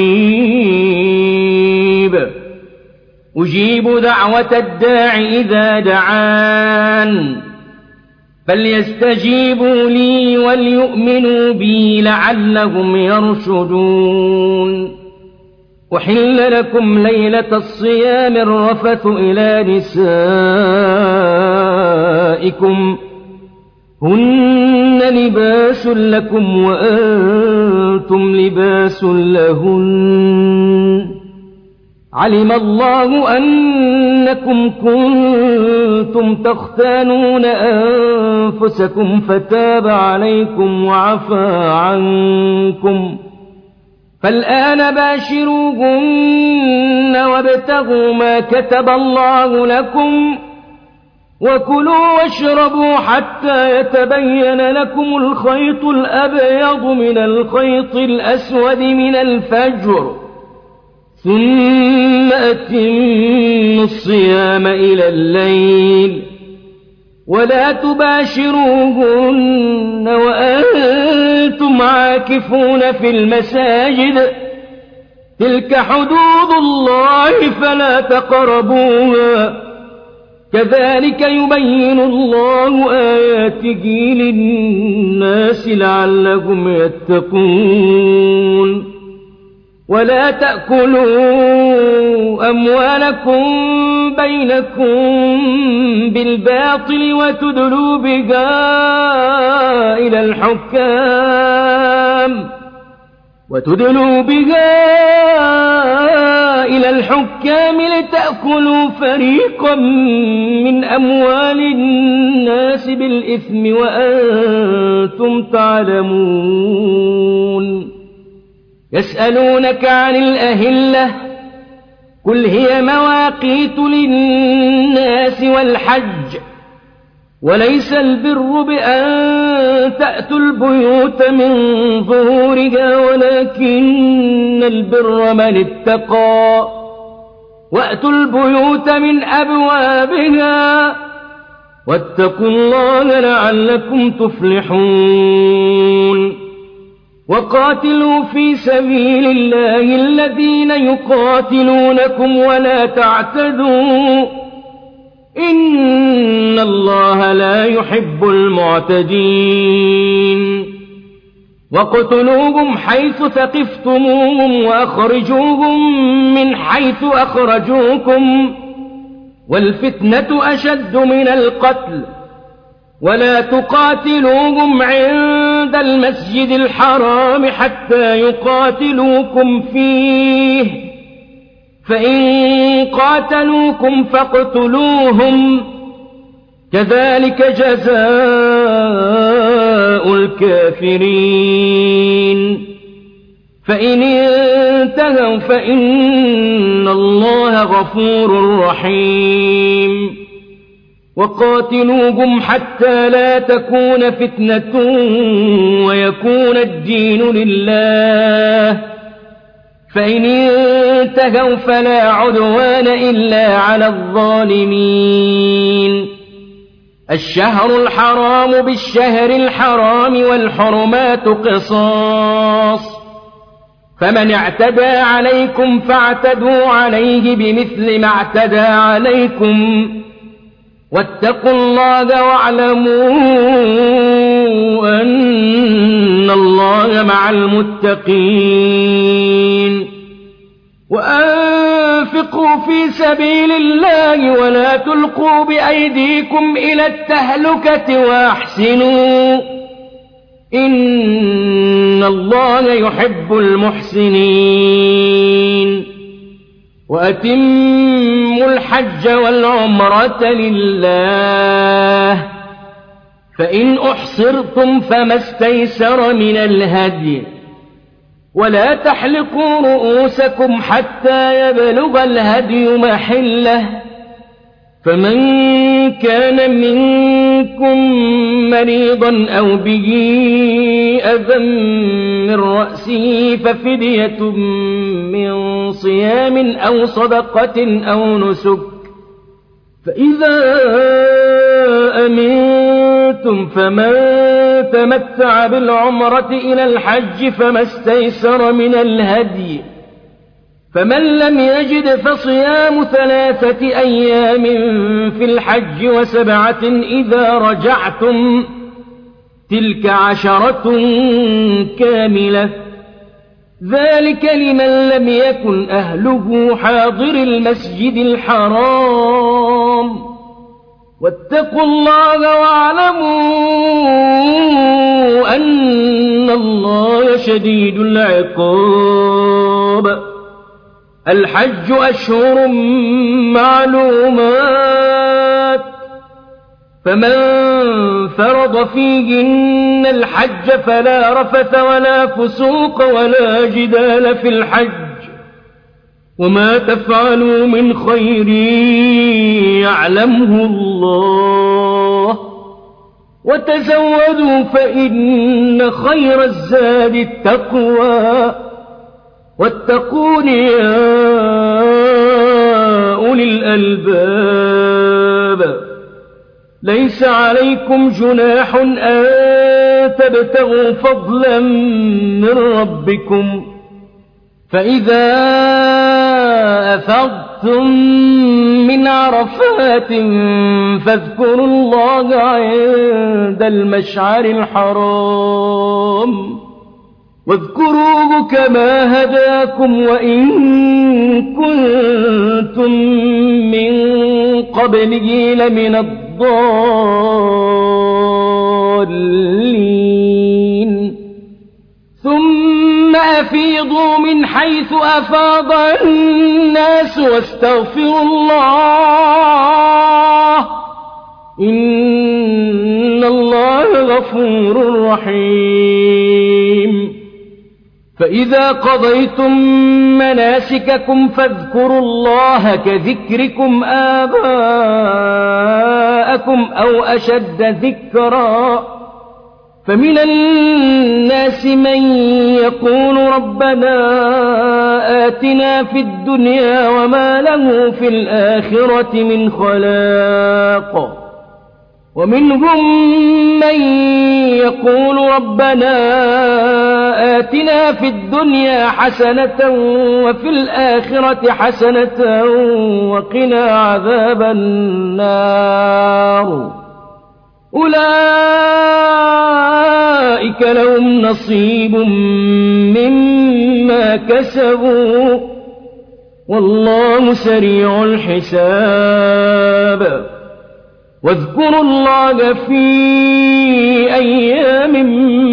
قريب أجيب دعوة الداع إذا دعان فليستجيبوا لي وليؤمنوا بي لعلهم يرشدون. أحل لكم ليلة الصيام الرفث إلى نسائكم هن لباس لكم وأنتم لباس لهن علم الله أنكم كنتم تختانون أنفسكم فتاب عليكم وعفى عنكم فالآن باشروهن وابتغوا ما كتب الله لكم وكلوا واشربوا حتى يتبين لكم الخيط الأبيض من الخيط الأسود من الفجر ثم أتموا الصيام إلى الليل ولا تباشروهن وأنتم عاكفون في المساجد تلك حدود الله فلا تقربوها كذلك يبين الله آياته للناس لعلهم يتقون ولا تأكلوا أموالكم بينكم بالباطل وتدلوا بها إلى الحكام وتدلوا بها إلى الحكام لتأكلوا فريقا من أموال الناس بالإثم وأنتم تعلمون يسألونك عن الأهلة قل هي مواقيت للناس والحج وليس البر بأن تأتوا البيوت من ظهورها ولكن البر من اتقى وأتوا البيوت من أبوابها واتقوا الله لعلكم تفلحون وقاتلوا في سبيل الله الذين يقاتلونكم ولا تعتدوا إن الله لا يحب المعتدين واقتلوهم حيث ثقفتموهم وأخرجوهم من حيث أخرجوكم والفتنة أشد من القتل ولا تقاتلوهم عند المسجد الحرام حتى يقاتلوكم فيه فإن قاتلوكم فاقتلوهم كذلك جزاء الكافرين فإن انتهوا فإن الله غفور رحيم وقاتلوهم حتى لا تكون فتنة ويكون الدين لله فإن انتهوا فلا عدوان إلا على الظالمين الشهر الحرام بالشهر الحرام والحرمات قصاص فمن اعتدى عليكم فاعتدوا عليه بمثل ما اعتدى عليكم واتقوا الله واعلموا أن الله مع المتقين وأنفقوا في سبيل الله ولا تلقوا بأيديكم إلى التهلكة وأحسنوا إن الله يحب المحسنين وأتموا الحج والعمرة لله فإن أحصرتم فما استيسر من الهدي ولا تحلقوا رؤوسكم حتى يبلغ الهدي محله فمن كان منكم مريضا أو به أذى من رأسه ففدية من صيام أو صدقة أو نسك فإذا أمنتم فمن تمتع بالعمرة إلى الحج فما استيسر من الهدي فمن لم يجد فصيام ثلاثة أيام في الحج وسبعة إذا رجعتم تلك عشرة كاملة ذلك لمن لم يكن أهله حاضر المسجد الحرام واتقوا الله واعلموا أن الله شديد العقاب الحج أشهر معلومات فمن فرض فيهن الحج فلا رفث ولا فسوق ولا جدال في الحج وما تفعلوا من خير يعلمه الله وتزودوا فإن خير الزاد التقوى واتقون يا أولي الألباب ليس عليكم جناح أن تبتغوا فضلا من ربكم فإذا أفضتم من عرفات فاذكروا الله عند المشعر الحرام واذكروه كما هداكم وإن كنتم من قبله لمن الضالين ثم أفيضوا من حيث أفاض الناس واستغفروا الله إن الله غفور رحيم فإذا قضيتم مناسككم فاذكروا الله كذكركم آباءكم أو أشد ذكرا فمن الناس من يقول ربنا آتنا في الدنيا وما له في الآخرة من خلاق ومنهم من يقول ربنا آتنا في الدنيا حسنة وفي الآخرة حسنة وقنا عذاب النار أولئك لهم نصيب مما كسبوا والله سريع الحساب واذكروا الله في أيام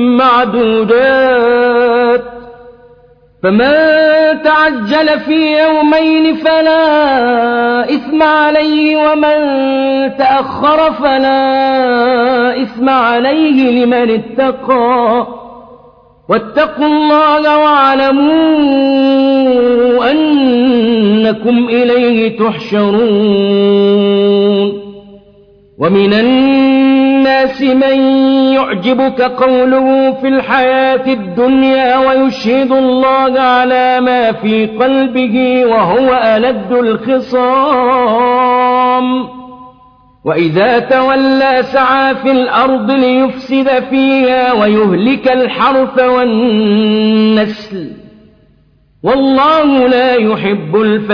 معدودات فمن تعجل في يومين فلا إثم عليه ومن تأخر فلا إثم عليه لمن اتقى واتقوا الله واعلموا أنكم إليه تحشرون ومن الناس من يعجبك قوله في الحياة الدنيا ويشهد الله على ما في قلبه وهو ألد الخصام وإذا تولى سعى في الأرض ليفسد فيها ويهلك الحرث والنسل والله لا يحب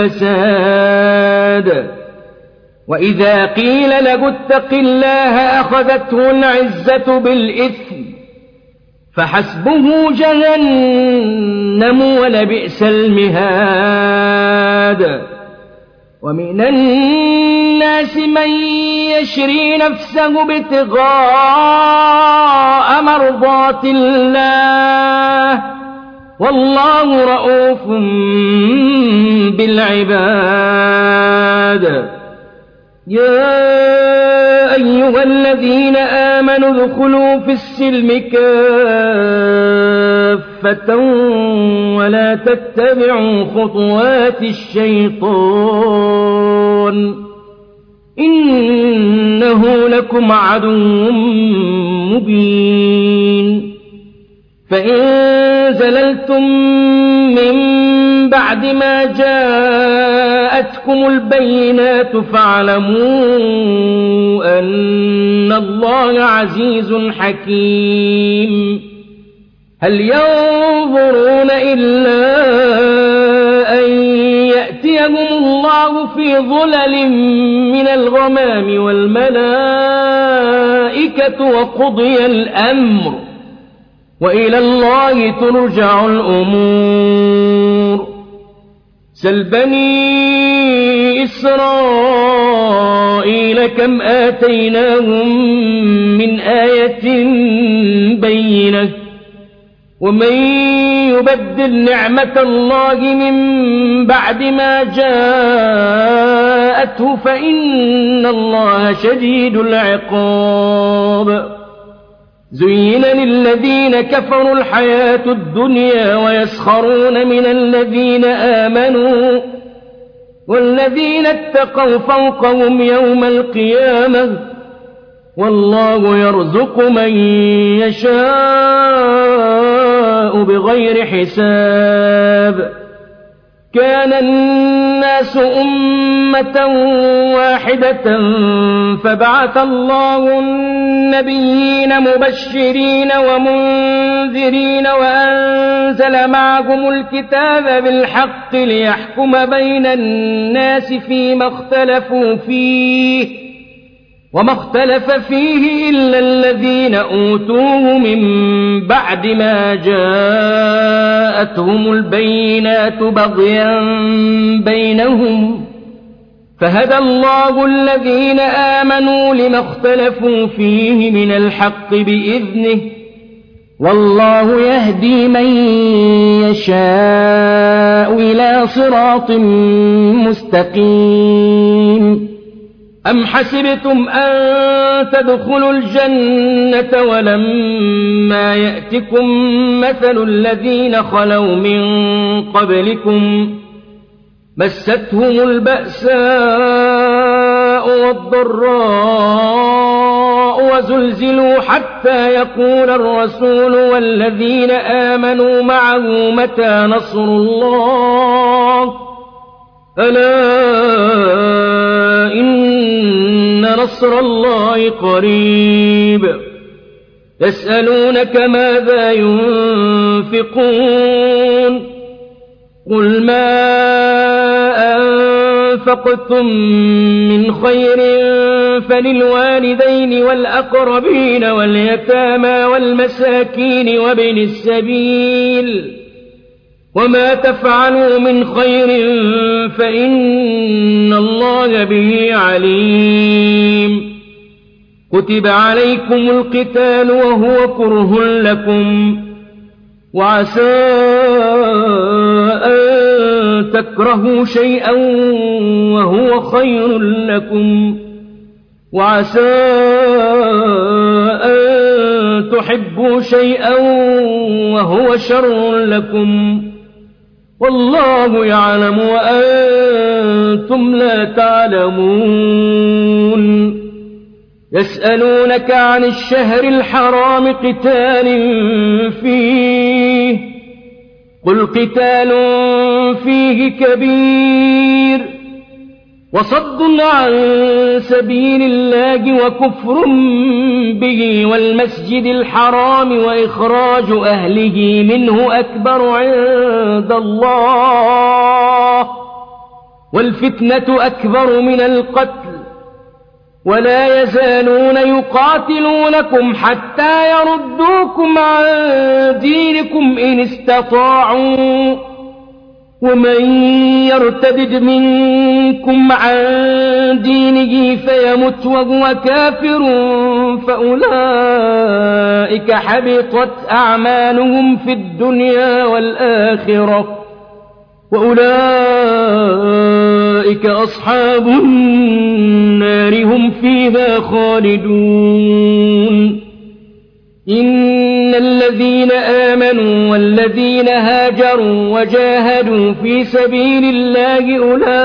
الفساد وإذا قيل له اتق الله أخذته العزة بالإثم فحسبه جهنم ولبئس المهاد ومن الناس من يشري نفسه ابتغاء مرضات الله والله رءوف بالعباد يا أيها الذين آمنوا ادخلوا في السلم كافة ولا تتبعوا خطوات الشيطان إنه لكم عدو مبين فإن زللتم من بعد ما جاءتكم البينات فاعلموا أن الله عزيز حكيم هل ينظرون إلا أن يأتيهم الله في ظلل من الغمام والملائكة وقضي الأمر وإلى الله ترجع الأمور سل بني إسرائيل كم آتيناهم من آية بينة ومن يبدل نعمة الله من بعد ما جاءته فإن الله شديد العقاب. زين للذين كفروا الحياة الدنيا ويسخرون من الذين آمنوا والذين اتقوا فوقهم يوم القيامة والله يرزق من يشاء بغير حساب. كان الناس أمة واحدة فبعث الله النبيين مبشرين ومنذرين وأنزل معهم الكتاب بالحق ليحكم بين الناس فيما اختلفوا فيه وما اختلف فيه إلا الذين أوتوه من بعد ما جاءتهم البينات بغيا بينهم فهدى الله الذين آمنوا لما اختلفوا فيه من الحق بإذنه والله يهدي من يشاء إلى صراط مستقيم. أم حسبتم أن تدخلوا الجنة ولما يأتكم مثل الذين خلوا من قبلكم مستهم البأساء والضراء وزلزلوا حتى يقول الرسول والذين آمنوا معه متى نصر الله ألا إن نصر الله قريب. يسألونك ماذا ينفقون قل ما أنفقتم من خير فللوالدين والأقربين واليتامى والمساكين وابن السبيل وما تفعلوا من خير فإن الله به عليم. كتب عليكم القتال وهو كره لكم وعسى أن تكرهوا شيئا وهو خير لكم وعسى أن تحبوا شيئا وهو شر لكم والله يعلم وأنتم لا تعلمون. يسألونك عن الشهر الحرام قتال فيه قل قتال فيه كبير وصد عن سبيل الله وكفر به والمسجد الحرام وإخراج أهله منه أكبر عند الله والفتنة أكبر من القتل ولا يزالون يقاتلونكم حتى يردوكم عن دينكم إن استطاعوا ومن يرتد منكم عن دينه فيمت وهو كافر فأولئك حبطت أعمالهم في الدنيا والآخرة وأولئك أصحاب النار هم فيها خالدون. إن الذين آمنوا والذين هاجروا وجاهدوا في سبيل الله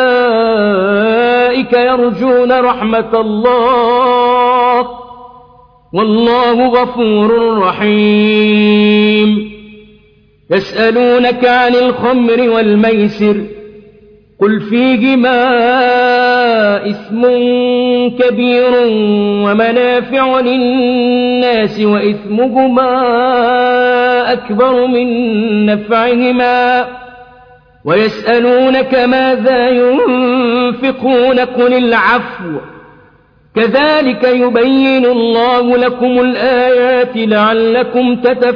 أولئك يرجون رحمة الله والله غفور رحيم. يسألونك عن الخمر والميسر قل فيهما إثم كبير ومنافع للناس وإثمهما أكبر من نفعهما ويسألونك ماذا ينفقون قل العفو كذلك يبين الله لكم الآيات لعلكم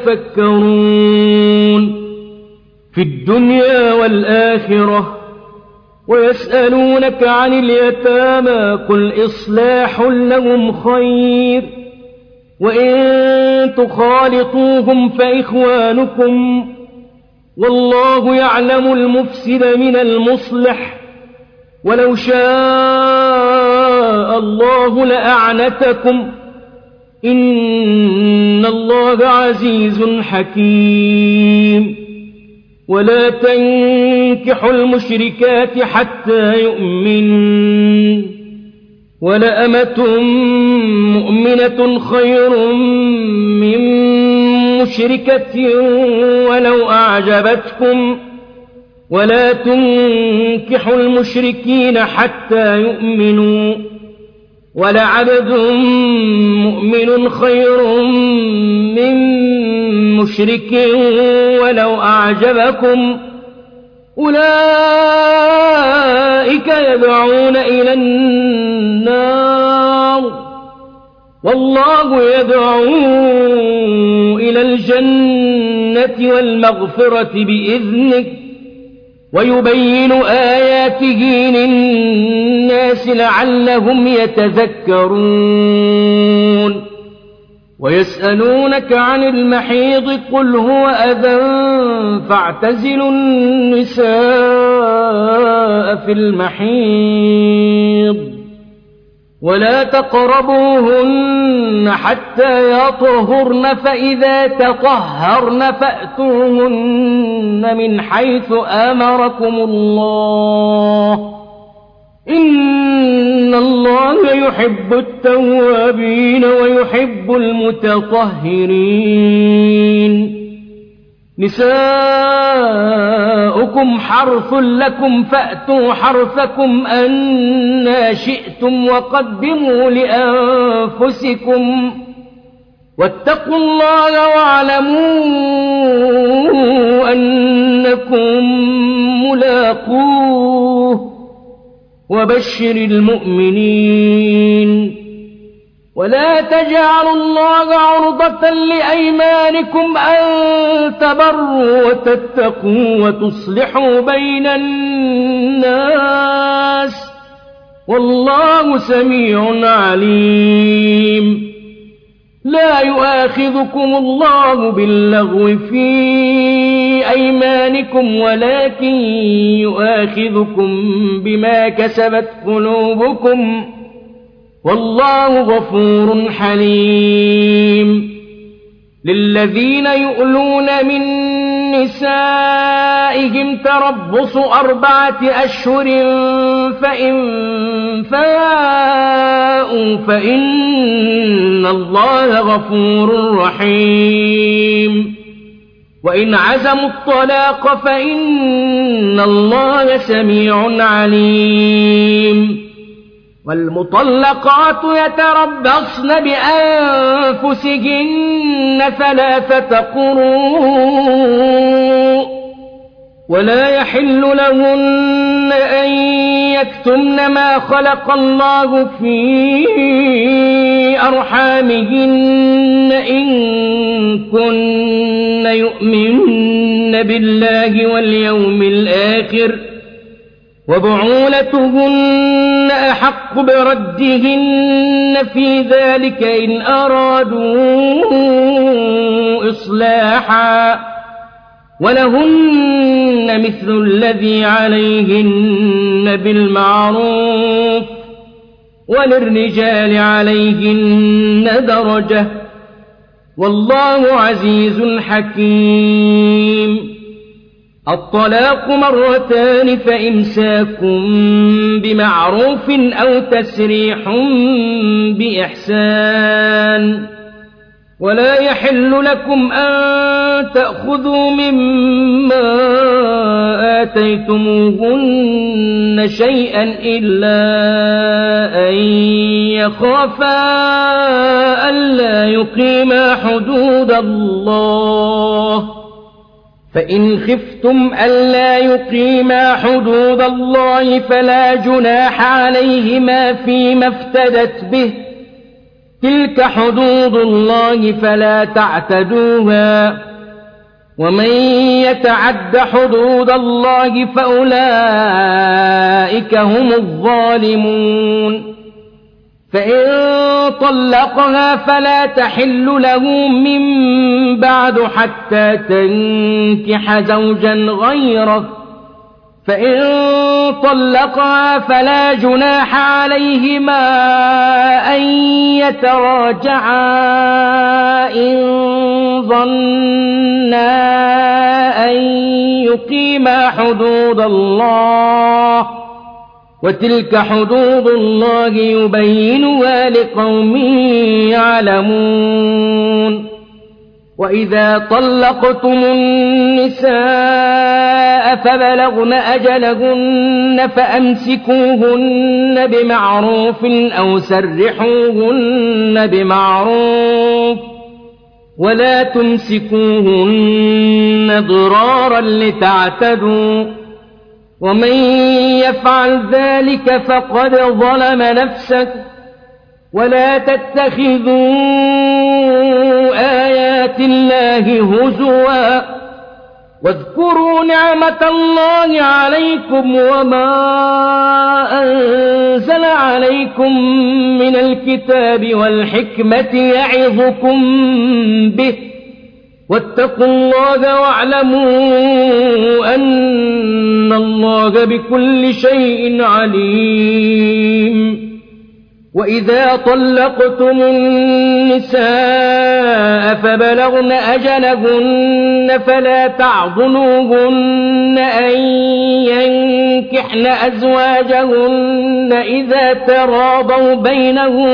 تتفكرون في الدنيا والآخرة. ويسألونك عن اليتامى قل إصلاح لهم خير وإن تخالطوهم فإخوانكم والله يعلم المفسد من المصلح ولو شاء الله لأعنتكم إن الله عزيز حكيم ولا تنكحوا المشركات حتى يؤمنوا ولأمة مؤمنة خير من مشركة ولو أعجبتكم ولا تنكحوا المشركين حتى يؤمنوا ولعبد مؤمن خير من مشرك ولو أعجبكم أولئك يدعون إلى النار والله يدعو إلى الجنة والمغفرة بإذنه ويبين آياته للناس لعلهم يتذكرون ويسألونك عن المحيض قل هو أذى فاعتزلوا النساء في المحيض ولا تقربوهن حتى يطهرن فإذا تطهرن فأتوهن من حيث أمركم الله إن الله يحب التوابين ويحب المتطهرين نساؤكم حرث لكم فأتوا حرثكم أنى شئتم وقدموا لأنفسكم واتقوا الله واعلموا أنكم ملاقوه وبشر المؤمنين ولا تجعلوا الله عرضة لأيمانكم أن تبروا وتتقوا وتصلحوا بين الناس والله سميع عليم لا يؤاخذكم الله باللغو في أيمانكم ولكن يؤاخذكم بما كسبت قلوبكم والله غفور حليم للذين يؤلون من نسائهم تربص أربعة أشهر فإن فاءوا فإن الله غفور رحيم وإن عزموا الطلاق فإن الله سميع عليم والمطلقات يتربصن بأنفسهن ثلاثة قروء ولا يحل لهن أن يكتمن ما خلق الله في أرحامهن إن كن يؤمن بالله واليوم الآخر وبعولتهن أحق بردهن في ذلك إن أرادوا إصلاحا ولهن مثل الذي عليهن بالمعروف وللرجال عليهن درجة والله عزيز حكيم الطلاق مرتان فإمساك بمعروف أو تسريح بإحسان ولا يحل لكم أن تأخذوا مما آتيتموهن شيئا إلا أن يخافا ألا يقيما حدود الله فإن خفتم ألا يقيما حدود الله فلا جناح عليهما فيما افتدت به تلك حدود الله فلا تعتدوها ومن يتعد حدود الله فأولئك هم الظالمون فإن طلقها فلا تحل له من بعد حتى تنكح زوجا غيره فإن طلقها فلا جناح عليهما أن يتراجعا إن ظنا أن يقيما حدود الله وتلك حدود الله يبينها لقوم يعلمون وإذا طلقتم النساء فبلغن أجلهن فأمسكوهن بمعروف أو سرحوهن بمعروف ولا تمسكوهن ضرارا لتعتدوا ومن يفعل ذلك فقد ظلم نفسه ولا تتخذوا آيات الله هزوا واذكروا نعمة الله عليكم وما أنزل عليكم من الكتاب والحكمة يعظكم به واتقوا الله واعلموا أن الله بكل شيء عليم وإذا طلقتم النساء فبلغن أجلهن فلا تعضلوهن أن ينكحن أزواجهن إذا تراضوا بينهم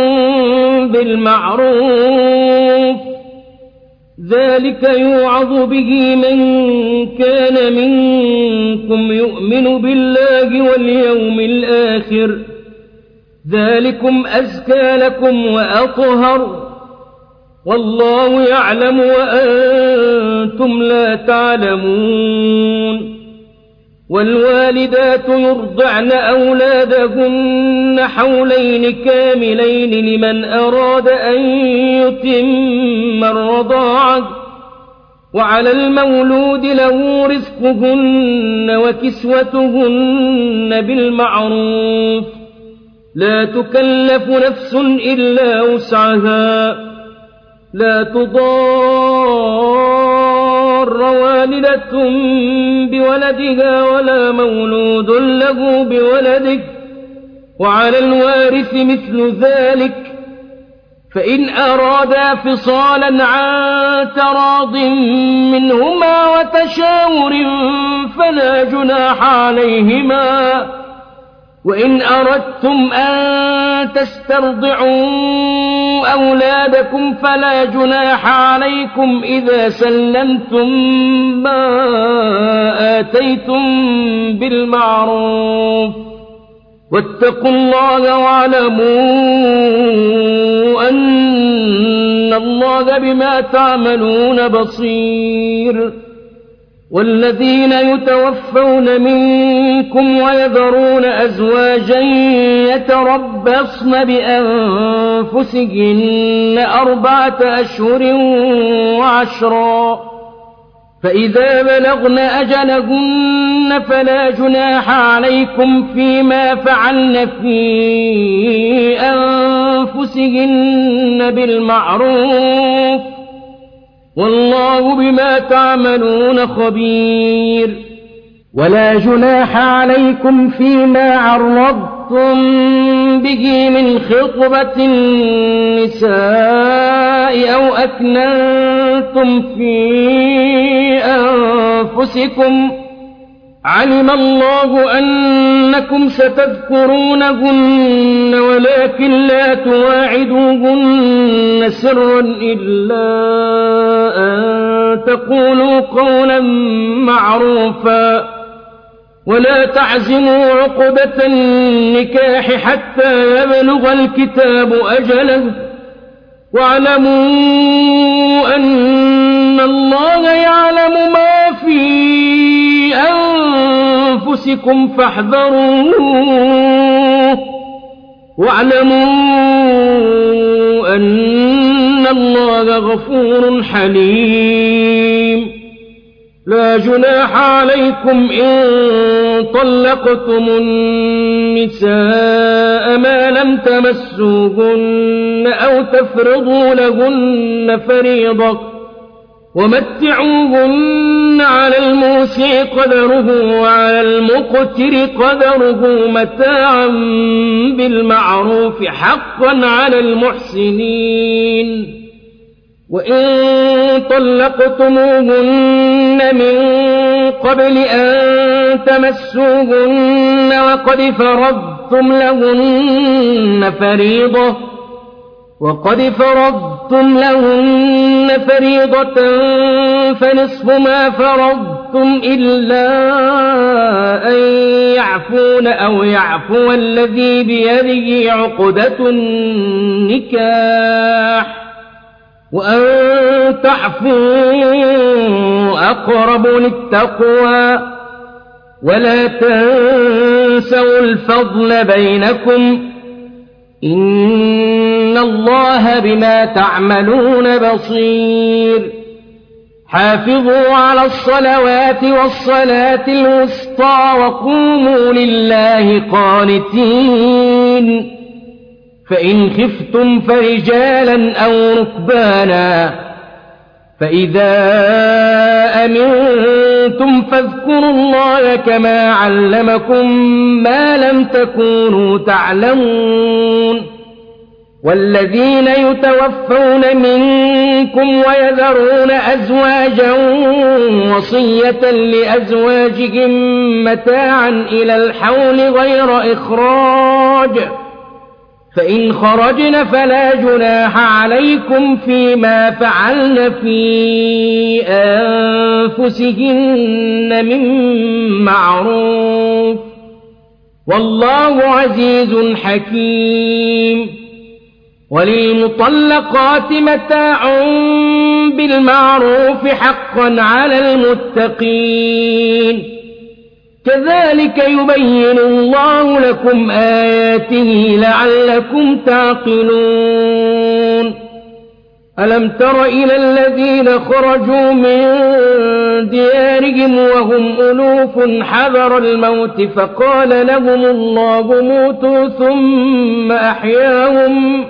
بالمعروف ذلك يوعظ به من كان منكم يؤمن بالله واليوم الآخر ذلكم أزكى لكم وأطهر والله يعلم وأنتم لا تعلمون والوالدات يرضعن أولادهن حولين كاملين لمن أراد أن يتم الرضاعة وعلى المولود له رزقهن وكسوتهن بالمعروف لا تكلف نفس إلا وسعها لا تضار والدة بولدها ولا مولود له بولده وعلى الوارث مثل ذلك فإن أرادا فصالا عن تراض منهما وتشاور فلا جناح عليهما وإن أردتم أن تسترضعوا أولادكم فلا جناح عليكم إذا سلمتم ما آتيتم بالمعروف واتقوا الله واعلموا أن الله بما تعملون بصير والذين يتوفون منكم ويذرون أزواجا يتربصن بأنفسهن أربعة أشهر وعشرا فإذا بلغن أجلهن فلا جناح عليكم فيما فعلن في أنفسهن بالمعروف والله بما تعملون خبير ولا جناح عليكم فيما عرضتم به من خطبة النساء أو أكننتم في أنفسكم علم الله أنكم ستذكرونهن ولكن لا تواعدوهن سرا إلا أن تقولوا قولا معروفا ولا تعزموا عقدة النكاح حتى يبلغ الكتاب أجله واعلموا أن الله يعلم ما في أنفسكم فاحذروه واعلموا أن الله غفور حليم لا جناح عليكم إن طلقتم النساء ما لم تمسوهن أو تفرضوا لهن فريضة ومتعوهن على الموسع قدره وعلى المقتر قدره متاعا بالمعروف حقا على المحسنين وإن طلقتموهن من قبل أن تمسوهن وقد فرضتم لهن فريضة وقد فرضتم لهن فريضة فنصف ما فرضتم إلا أن يعفون أو يعفو الذي بيده عقدة النكاح وأن تعفوا أقرب للتقوى ولا تنسوا الفضل بينكم إن الله بما تعملون بصير حافظوا على الصلوات والصلاة الوسطى وقوموا لله قانتين فإن خفتم فرجالا أو ركبانا فإذا أمنتم فاذكروا الله كما علمكم ما لم تكونوا تعلمون والذين يتوفون منكم ويذرون أزواجا وصية لأزواجهم متاعا إلى الحول غير إخراج فإن خرجن فلا جناح عليكم فيما فعلن في أنفسهن من معروف والله عزيز حكيم وللمطلقات متاع بالمعروف حقا على المتقين كذلك يبين الله لكم آياته لعلكم تعقلون ألم تر إلى الذين خرجوا من ديارهم وهم ألوف حذر الموت فقال لهم الله موتوا ثم أحياهم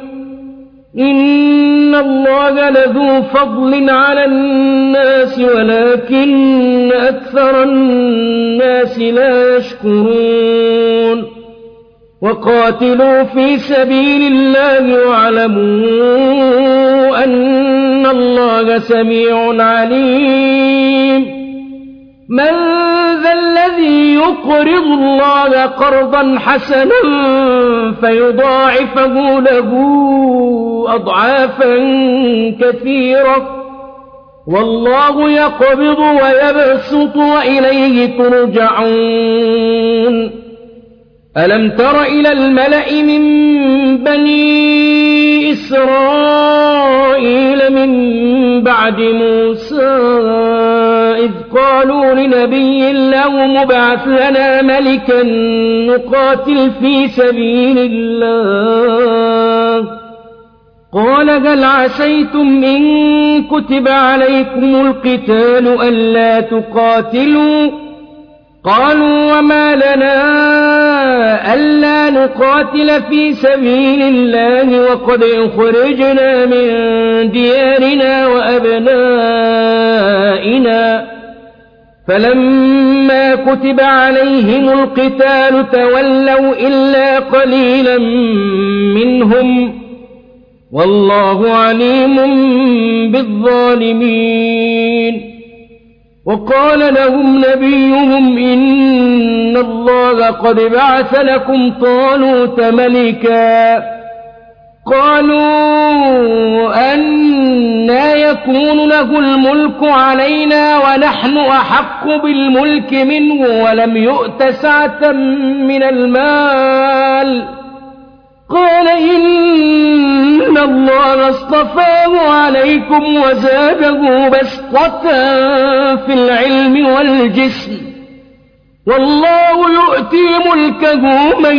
إن الله لذو فضل على الناس ولكن أكثر الناس لا يشكرون وقاتلوا في سبيل الله واعلموا أن الله سميع عليم من ذا الذي يقرض الله قرضا حسنا فيضاعفه له أضعافا كثيرة والله يقبض ويبسط وإليه ترجعون ألم تر إلى الملأ من بني إسرائيل من بعد موسى إذ قالوا لنبي له مبعث لنا ملكا نقاتل في سبيل الله قال هل عسيتم إن كتب عليكم القتال ألا تقاتلوا قالوا وما لنا ألا نقاتل في سبيل الله وقد أخرجنا من ديارنا وأبنائنا فلما كتب عليهم القتال تولوا إلا قليلا منهم والله عليم بالظالمين وقال لهم نبيهم إن الله قد بعث لكم طالوت ملكا قالوا أنى يكون له الملك علينا ونحن أحق بالملك منه ولم يؤت سعة من المال قال إن الله اصطفاه عليكم وزاده بسطة في العلم والجسم والله يؤتي ملكه من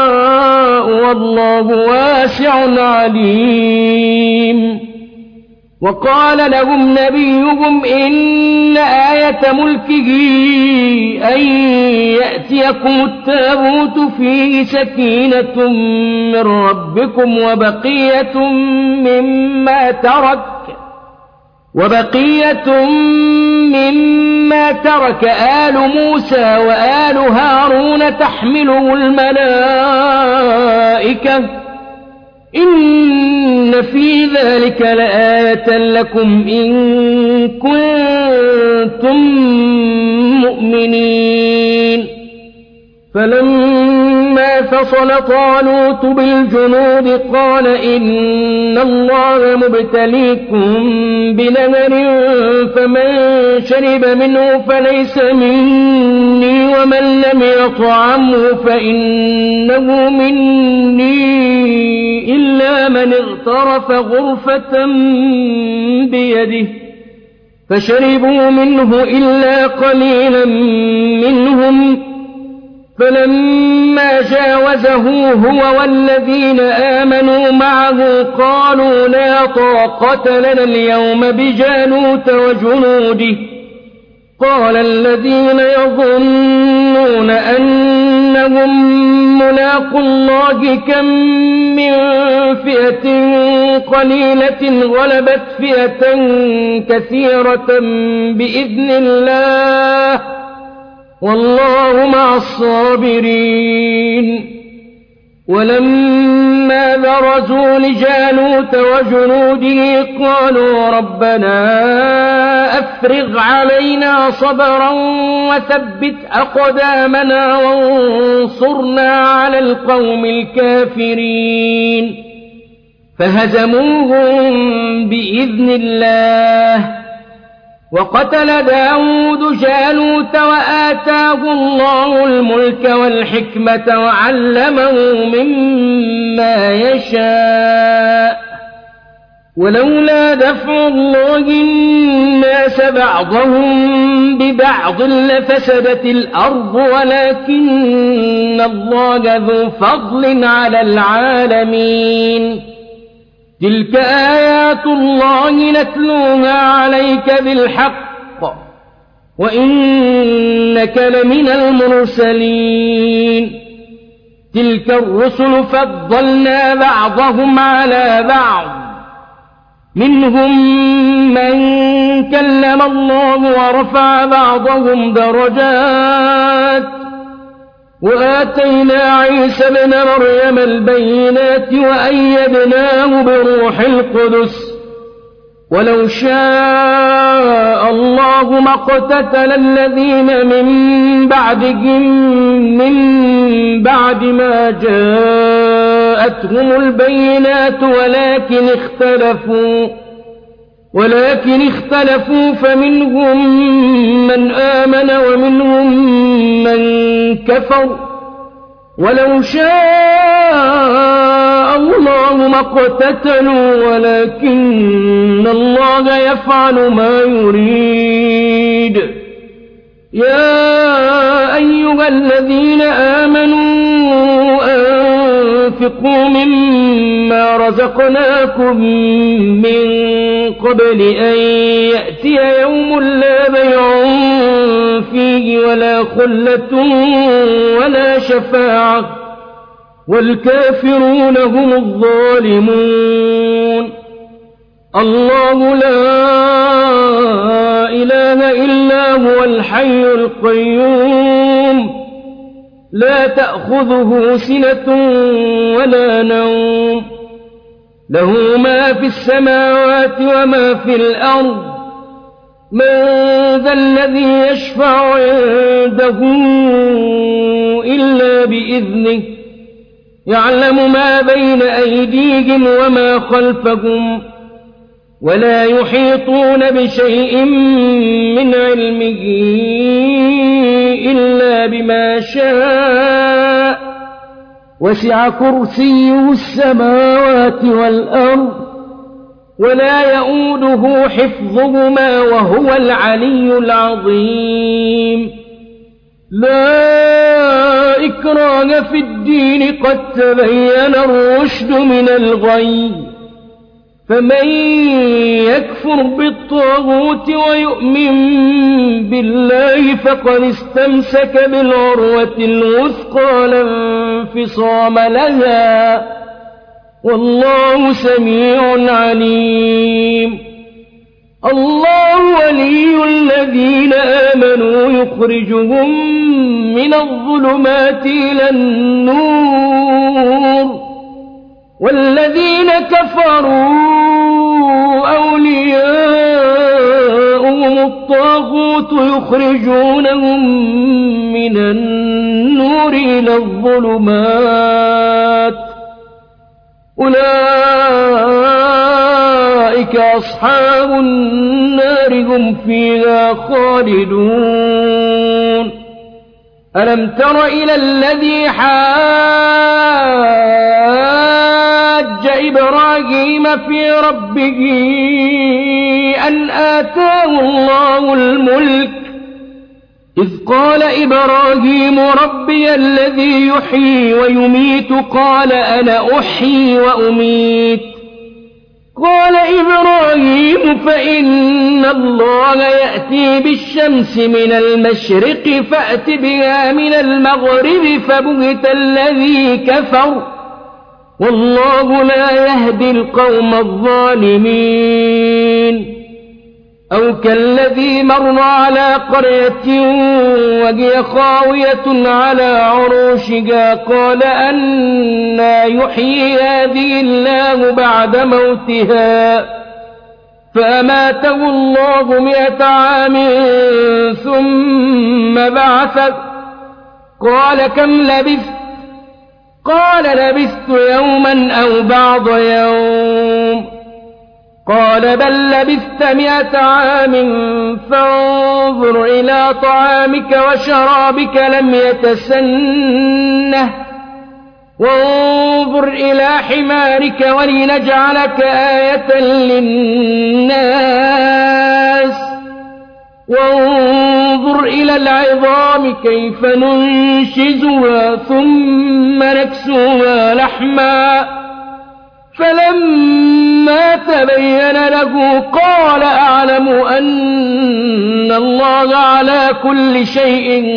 يشاء والله واسع عليم وقال لهم نبيهم إن آية ملكه أن يأتيكم التابوت فيه سكينة من ربكم وبقية مما ترك وبقية مما ترك آل موسى وآل هارون تحمله الملائكة إن في ذلك لآية لكم إن كنتم مؤمنين فلما فصل طالوت بالجنود قال إن الله مبتليكم بنهر فمن شرب منه فليس مني ومن لم يطعمه فإنه مني إلا من اغترف غرفة بيده فشربوا منه إلا قليلا منهم فلما جاوزه هو والذين آمنوا معه قالوا لا طاقة لنا اليوم بجالوت وجنوده قال الذين يظنون أنهم ملاقوا الله كم من فئة قليلة غلبت فئة كثيرة بإذن الله والله مع الصابرين ولما برزوا لجالوت وجنوده قالوا ربنا أفرغ علينا صبرا وثبت أقدامنا وانصرنا على القوم الكافرين فهزموهم بإذن الله وقتل داود جالوت وآتاه الله الملك والحكمة وعلمه مما يشاء ولولا دفع الله الناس بعضهم ببعض لفسدت الأرض ولكن الله ذو فضل على العالمين تلك آيات الله نتلوها عليك بالحق وإنك لمن المرسلين تلك الرسل فضلنا بعضهم على بعض منهم من كلم الله ورفع بعضهم درجات وآتينا عيسى ابن مريم البينات وأيدناه بروح القدس ولو شاء الله ما اقتتل الذين من بعدهم من بعد ما جاءتهم البينات ولكن اختلفوا ولكن اختلفوا فمنهم من آمن ومنهم من كفر ولو شاء الله ما اقتتلوا ولكن الله يفعل ما يريد يا أيها الذين آمنوا أنفقوا مما رزقناكم من قبل أن يأتي يوم لا بيع فيه ولا خلة ولا شفاعة والكافرون هم الظالمون الله لا إله إلا هو الحي القيوم لا تأخذه سنة ولا نوم له ما في السماوات وما في الأرض من ذا الذي يشفع عنده إلا بإذنه يعلم ما بين أيديهم وما خلفهم ولا يحيطون بشيء من علمه إلا بما شاء وسع كرسيه السماوات والأرض ولا يؤوده حفظهما وهو العلي العظيم لا إكراه في الدين قد تبين الرشد من الغي فمن يكفر بالطاغوت ويؤمن بالله فقد استمسك بالعروة الوثقى لا انفصام لها والله سميع عليم الله ولي الذين آمنوا يخرجهم من الظلمات إلى النور والذين كفروا أولياؤهم الطاغوت يخرجونهم من النور إلى الظلمات أولئك أصحاب النار هم فيها خالدون ألم تر إلى الذي حاج إبراهيم في ربه أن آتاه الله الملك إذ قال إبراهيم ربي الذي يحيي ويميت قال أنا أحيي وأميت قال إبراهيم فإن الله يأتي بالشمس من المشرق فأت بها من المغرب فبهت الذي كفر والله لا يهدي القوم الظالمين أو كالذي مر على قرية وهي خاوية على عروشها قال أنى يحيي هذه الله بعد موتها فأماته الله مئة عام ثم بعثه قال كم لبثت قال لبثت يوما أو بعض يوم قال بل لبثت مئة عام فانظر إلى طعامك وشرابك لم يتسنه وانظر إلى حمارك ولنجعلك آية للناس وانظر إلى العظام كيف ننشزها ثم نكسوها لحما فلما تبين له قال أعلم أن الله على كل شيء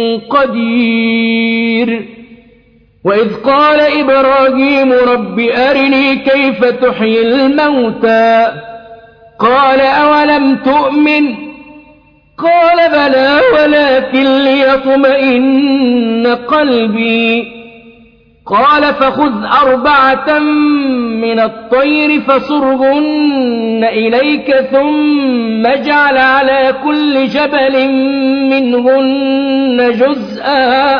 قدير وإذ قال إبراهيم رب أرني كيف تحيي الموتى قال أولم تؤمن قال بلى ولكن ليطمئن قلبي قال فخذ أربعة من الطير فصرهن إليك ثم اجعل على كل جبل منهن جزءا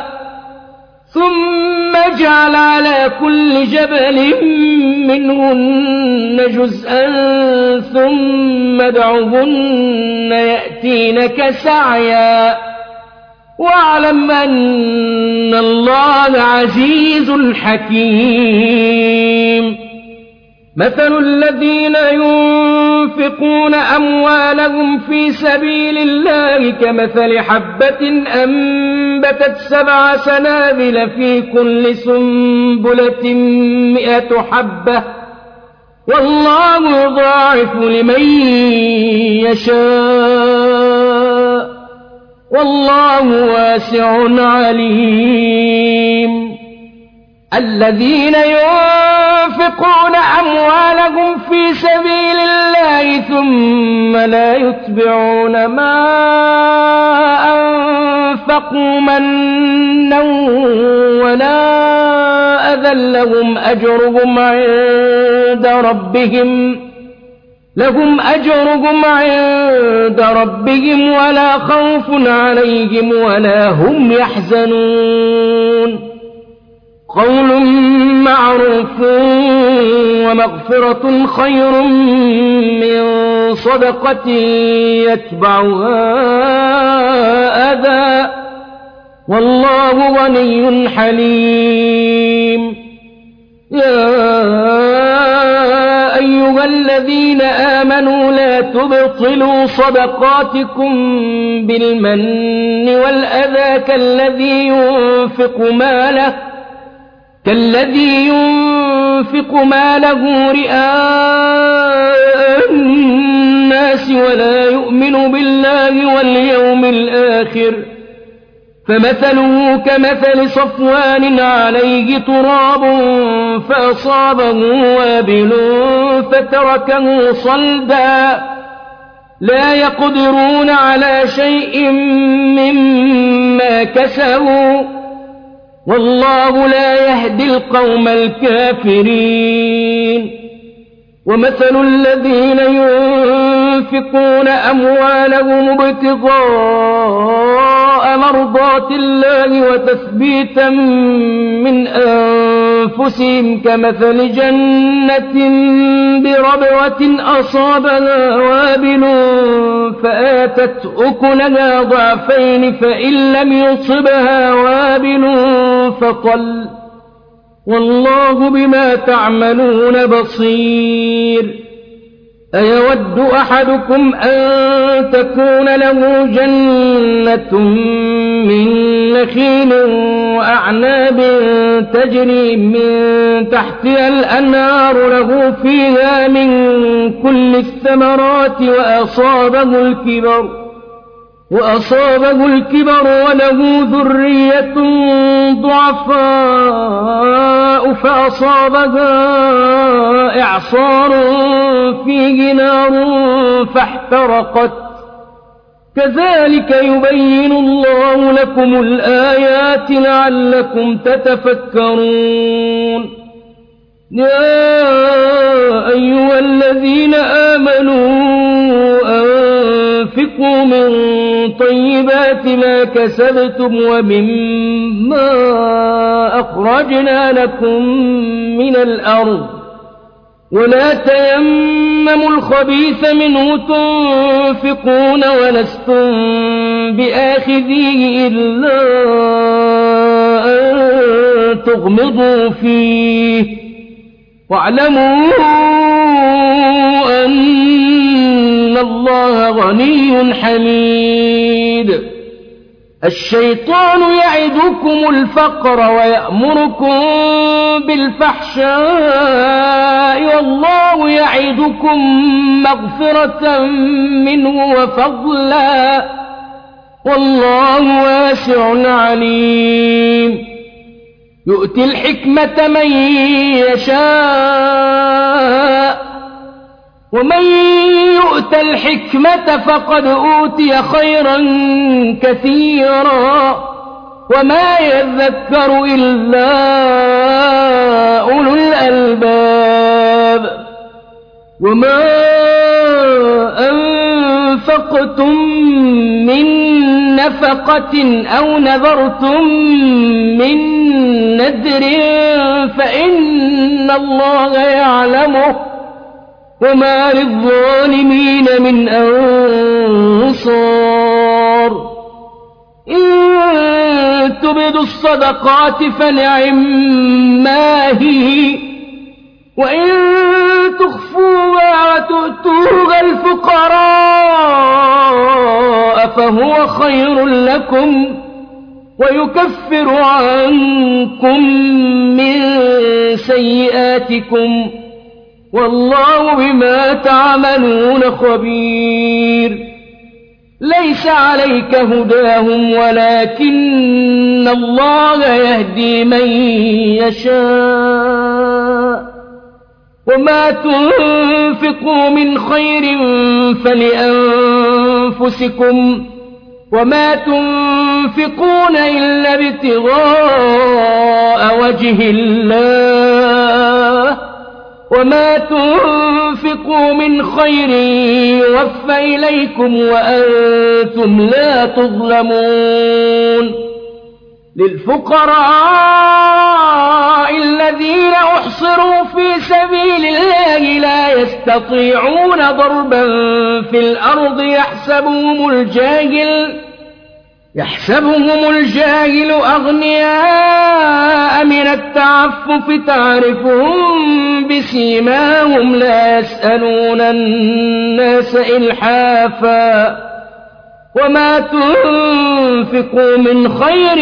ثم اجعل على كل جبل منهن جزءا ثم ادعهن يأتينك سعيا واعلم أن الله عزيز حكيم مثل الذين ينفقون أموالهم في سبيل الله كمثل حبة أنبتت سبع سنابل في كل سنبلة مئة حبة والله يضاعف لمن يشاء والله واسع عليم الذين ينفقون أموالهم في سبيل الله ثم لا يتبعون ما أنفقوا منا ولا أذى لهم أجرهم عند ربهم لهم أجرهم عند ربهم ولا خوف عليهم ولا هم يحزنون قول معروف ومغفرة خير من صدقة يتبعها أذى والله غني حليم يا أيها الذين آمنوا لا تبطلوا صدقاتكم بالمن والأذى كالذي ينفق ماله كالذي ينفق ينفق ماله رئاء الناس ولا يؤمن بالله واليوم الآخر فمثله كمثل صفوان عليه تراب فأصابه وابل فتركه صلدا لا يقدرون على شيء مما كسبوا والله لا يهدي القوم الكافرين ومثل الذين ينفقون أموالهم ابتغاء مرضات الله وتثبيتا من أنفسهم كمثل جنة بربوة أصابها وابل فآتت أكلها ضعفين فإن لم يصبها وابل فطل والله بما تعملون بصير أيود أحدكم أن تكون له جنة من نخيل وأعناب تجري من تحتها الأنهار له فيها من كل الثمرات وأصابه الكبر وأصابه الكبر وله ذرية ضعفاء فأصابها إعصار فيه نار فاحترقت كذلك يبين الله لكم الآيات لعلكم تتفكرون يا أيها الذين آمنوا أنفقوا من طيبات ما كسبتم ومما أخرجنا لكم من الأرض ولا تيمموا الخبيث منه تنفقون ولستم بآخذيه إلا أن تغمضوا فيه واعلموا أن الله غني حميد الشيطان يعدكم الفقر ويأمركم بالفحشاء والله يعدكم مغفرة منه وفضلا والله واسع عليم يؤتي الحكمة من يشاء ومن يؤت الحكمة فقد أوتي خيرا كثيرا وما يذكر إلا أولو الألباب وما أنفقتم من نفقة أو نذرتم من نذر فإن الله يعلمه وما للظالمين من أنصار إن تبدوا الصدقات فنعما هي وإن تخفوها وتؤتوها الفقراء فهو خير لكم ويكفر عنكم من سيئاتكم والله بما تعملون خبير ليس عليك هداهم ولكن الله يهدي من يشاء وما تنفقوا من خير فلأنفسكم وما تنفقون إلا ابتغاء وجه الله وما تنفقوا من خير يوفى إليكم وأنتم لا تظلمون للفقراء الذين أحصروا في سبيل الله لا يستطيعون ضربا في الأرض يحسبهم الجاهل يحسبهم الجاهل أغنياء من التعفف تعرفهم بسيماهم لا يسألون الناس إلحافا وما تنفقوا من خير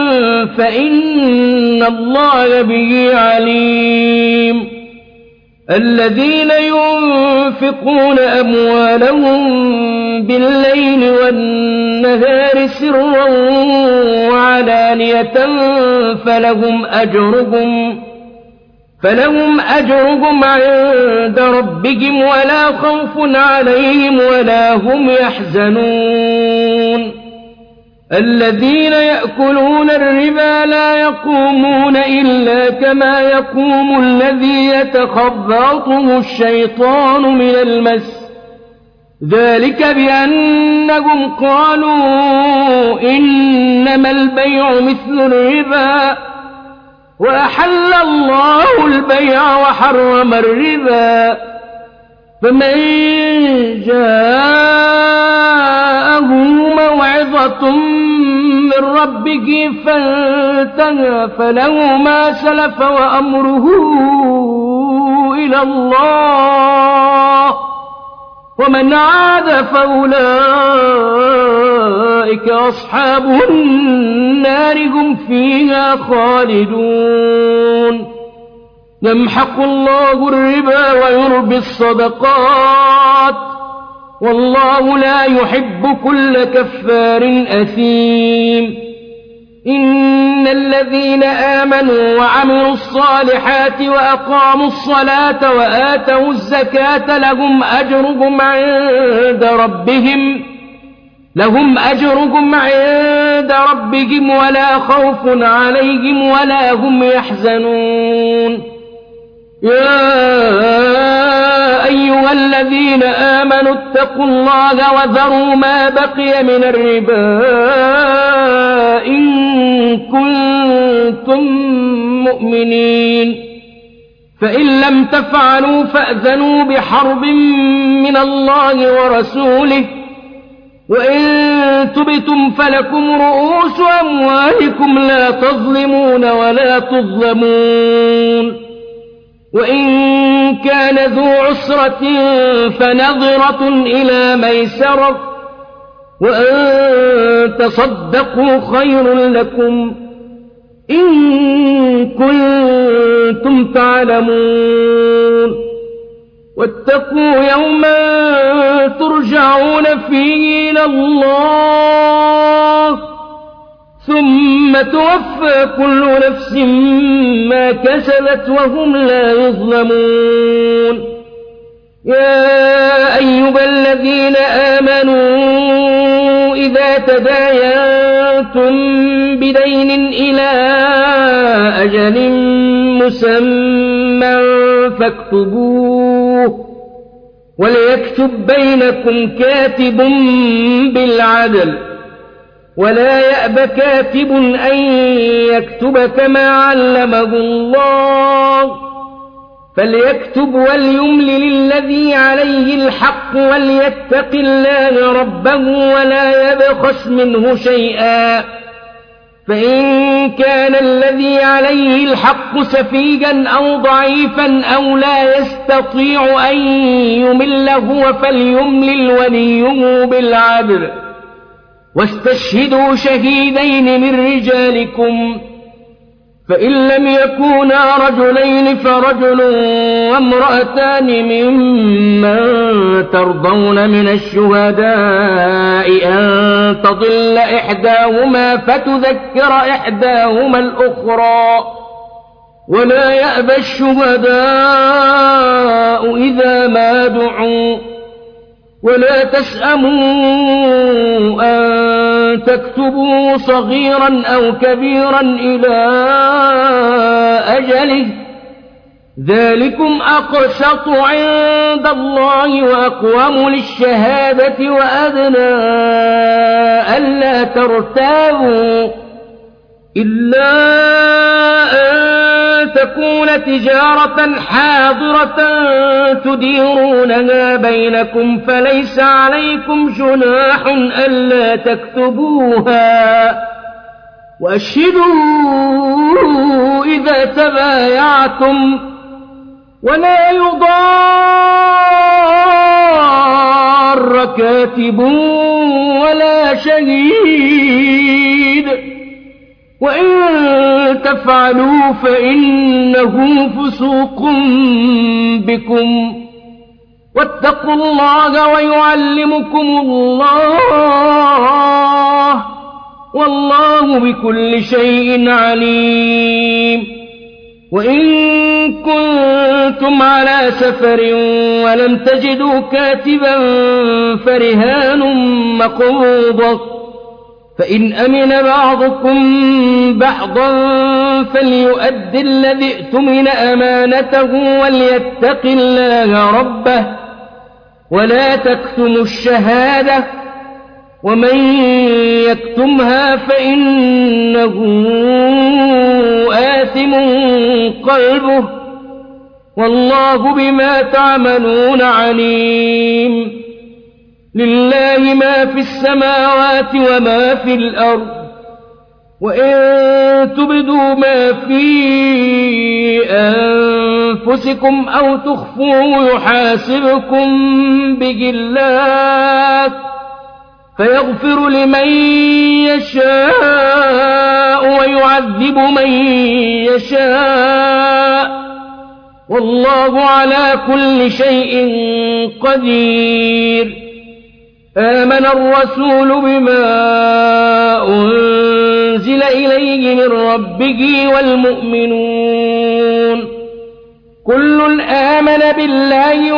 فإن الله به عليم الذين ينفقون أموالهم بالليل والنهار سرا وعلانية فلهم أجرهم فلهم أجرهم عند ربهم ولا خوف عليهم ولا هم يحزنون الذين يأكلون الربا لا يقومون إلا كما يقوم الذي يتخبطه الشيطان من المس ذلك بأنهم قالوا إنما البيع مثل الربا وأحل الله البيع وحرم الربا فمن جاءه موعظة من ربه فانتهى فله ما سلف وأمره إلى الله ومن عاد فأولئك أصحاب النار هم فيها خالدون يمحق الله الربا ويربي الصدقات والله لا يحب كل كفار أثيم إن الذين آمنوا وعملوا الصالحات وأقاموا الصلاة وآتوا الزكاة لهم أجرهم عند ربهم لهم أجرهم عند ربهم ولا خوف عليهم ولا هم يحزنون يا أيها الذين آمنوا اتقوا الله وذروا ما بقي من الربا إن كنتم مؤمنين فإن لم تفعلوا فأذنوا بحرب من الله ورسوله وإن تبتم فلكم رؤوس أموالكم لا تظلمون ولا تظلمون وإن كان ذو عسرة فنظرة إلى ميسرة وأن تصدقوا خير لكم إن كنتم تعلمون واتقوا يوما ترجعون فيه إلى الله ثم توفى كل نفس ما كسبت وهم لا يظلمون يا أيها الذين آمنوا إذا تداينتم بدين إلى أجل مسمى فاكتبوه وليكتب بينكم كاتب بالعدل ولا يأب كاتب أن يكتب كما علمه الله فليكتب وليملل الذي عليه الحق وليتق الله ربه ولا يبخس منه شيئا فإن كان الذي عليه الحق سفيها أو ضعيفا أو لا يستطيع أن يمل هو فليملل وليه بالعدل واستشهدوا شهيدين من رجالكم فإن لم يكونا رجلين فرجل وامرأتان ممن ترضون من الشهداء أن تضل إحداهما فتذكر إحداهما الأخرى ولا يأبى الشهداء إذا ما دعوا ولا تسأموا أن تكتبوا صغيرا أو كبيرا إلى أجله ذلكم أقسط عند الله وأقوم للشهادة وأدنى ألا ترتابوا إلا أن تكون تجارة حاضرة تديرونها بينكم فليس عليكم جناح ألا تكتبوها وأشهدوا إذا تبايعتم ولا يضار كاتب ولا شهيد وإن تفعلوا فإنه فسوق بكم واتقوا الله ويعلمكم الله والله بكل شيء عليم وإن كنتم على سفر ولم تجدوا كاتبا فرهان مقبوضة فإن أمن بعضكم بعضا فليؤد الذي اؤتمن أمانته وليتق الله ربه ولا تكتموا الشهادة ومن يكتمها فإنه آثم قلبه والله بما تعملون عليم لله ما في السماوات وما في الأرض وإن تبدوا ما في أنفسكم أو تخفوه يحاسبكم به الله فيغفر لمن يشاء ويعذب من يشاء والله على كل شيء قدير آمن الرسول بما أنزل إليه من ربه والمؤمنون كل آمن بالله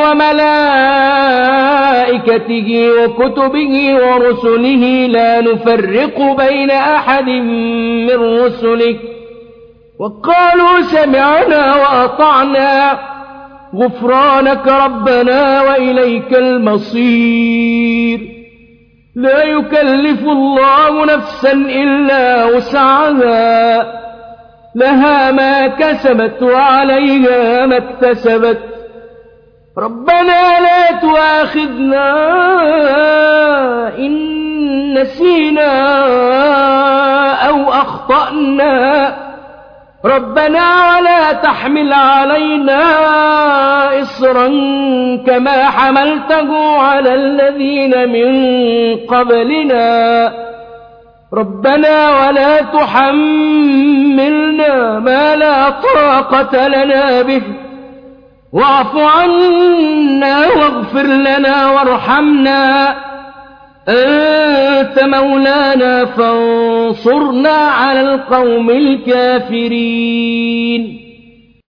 وملائكته وكتبه ورسله لا نفرق بين أحد من رسله وقالوا سمعنا وأطعنا غفرانك ربنا وإليك المصير لا يكلف الله نفسا إلا وسعها لها ما كسبت وعليها ما اكتسبت ربنا لا تؤاخذنا إن نسينا أو أخطأنا ربنا ولا تحمل علينا إصرا كما حملته على الذين من قبلنا ربنا ولا تحملنا ما لا طاقة لنا به واعف عنا واغفر لنا وارحمنا أنت مولانا فانصرنا على القوم الكافرين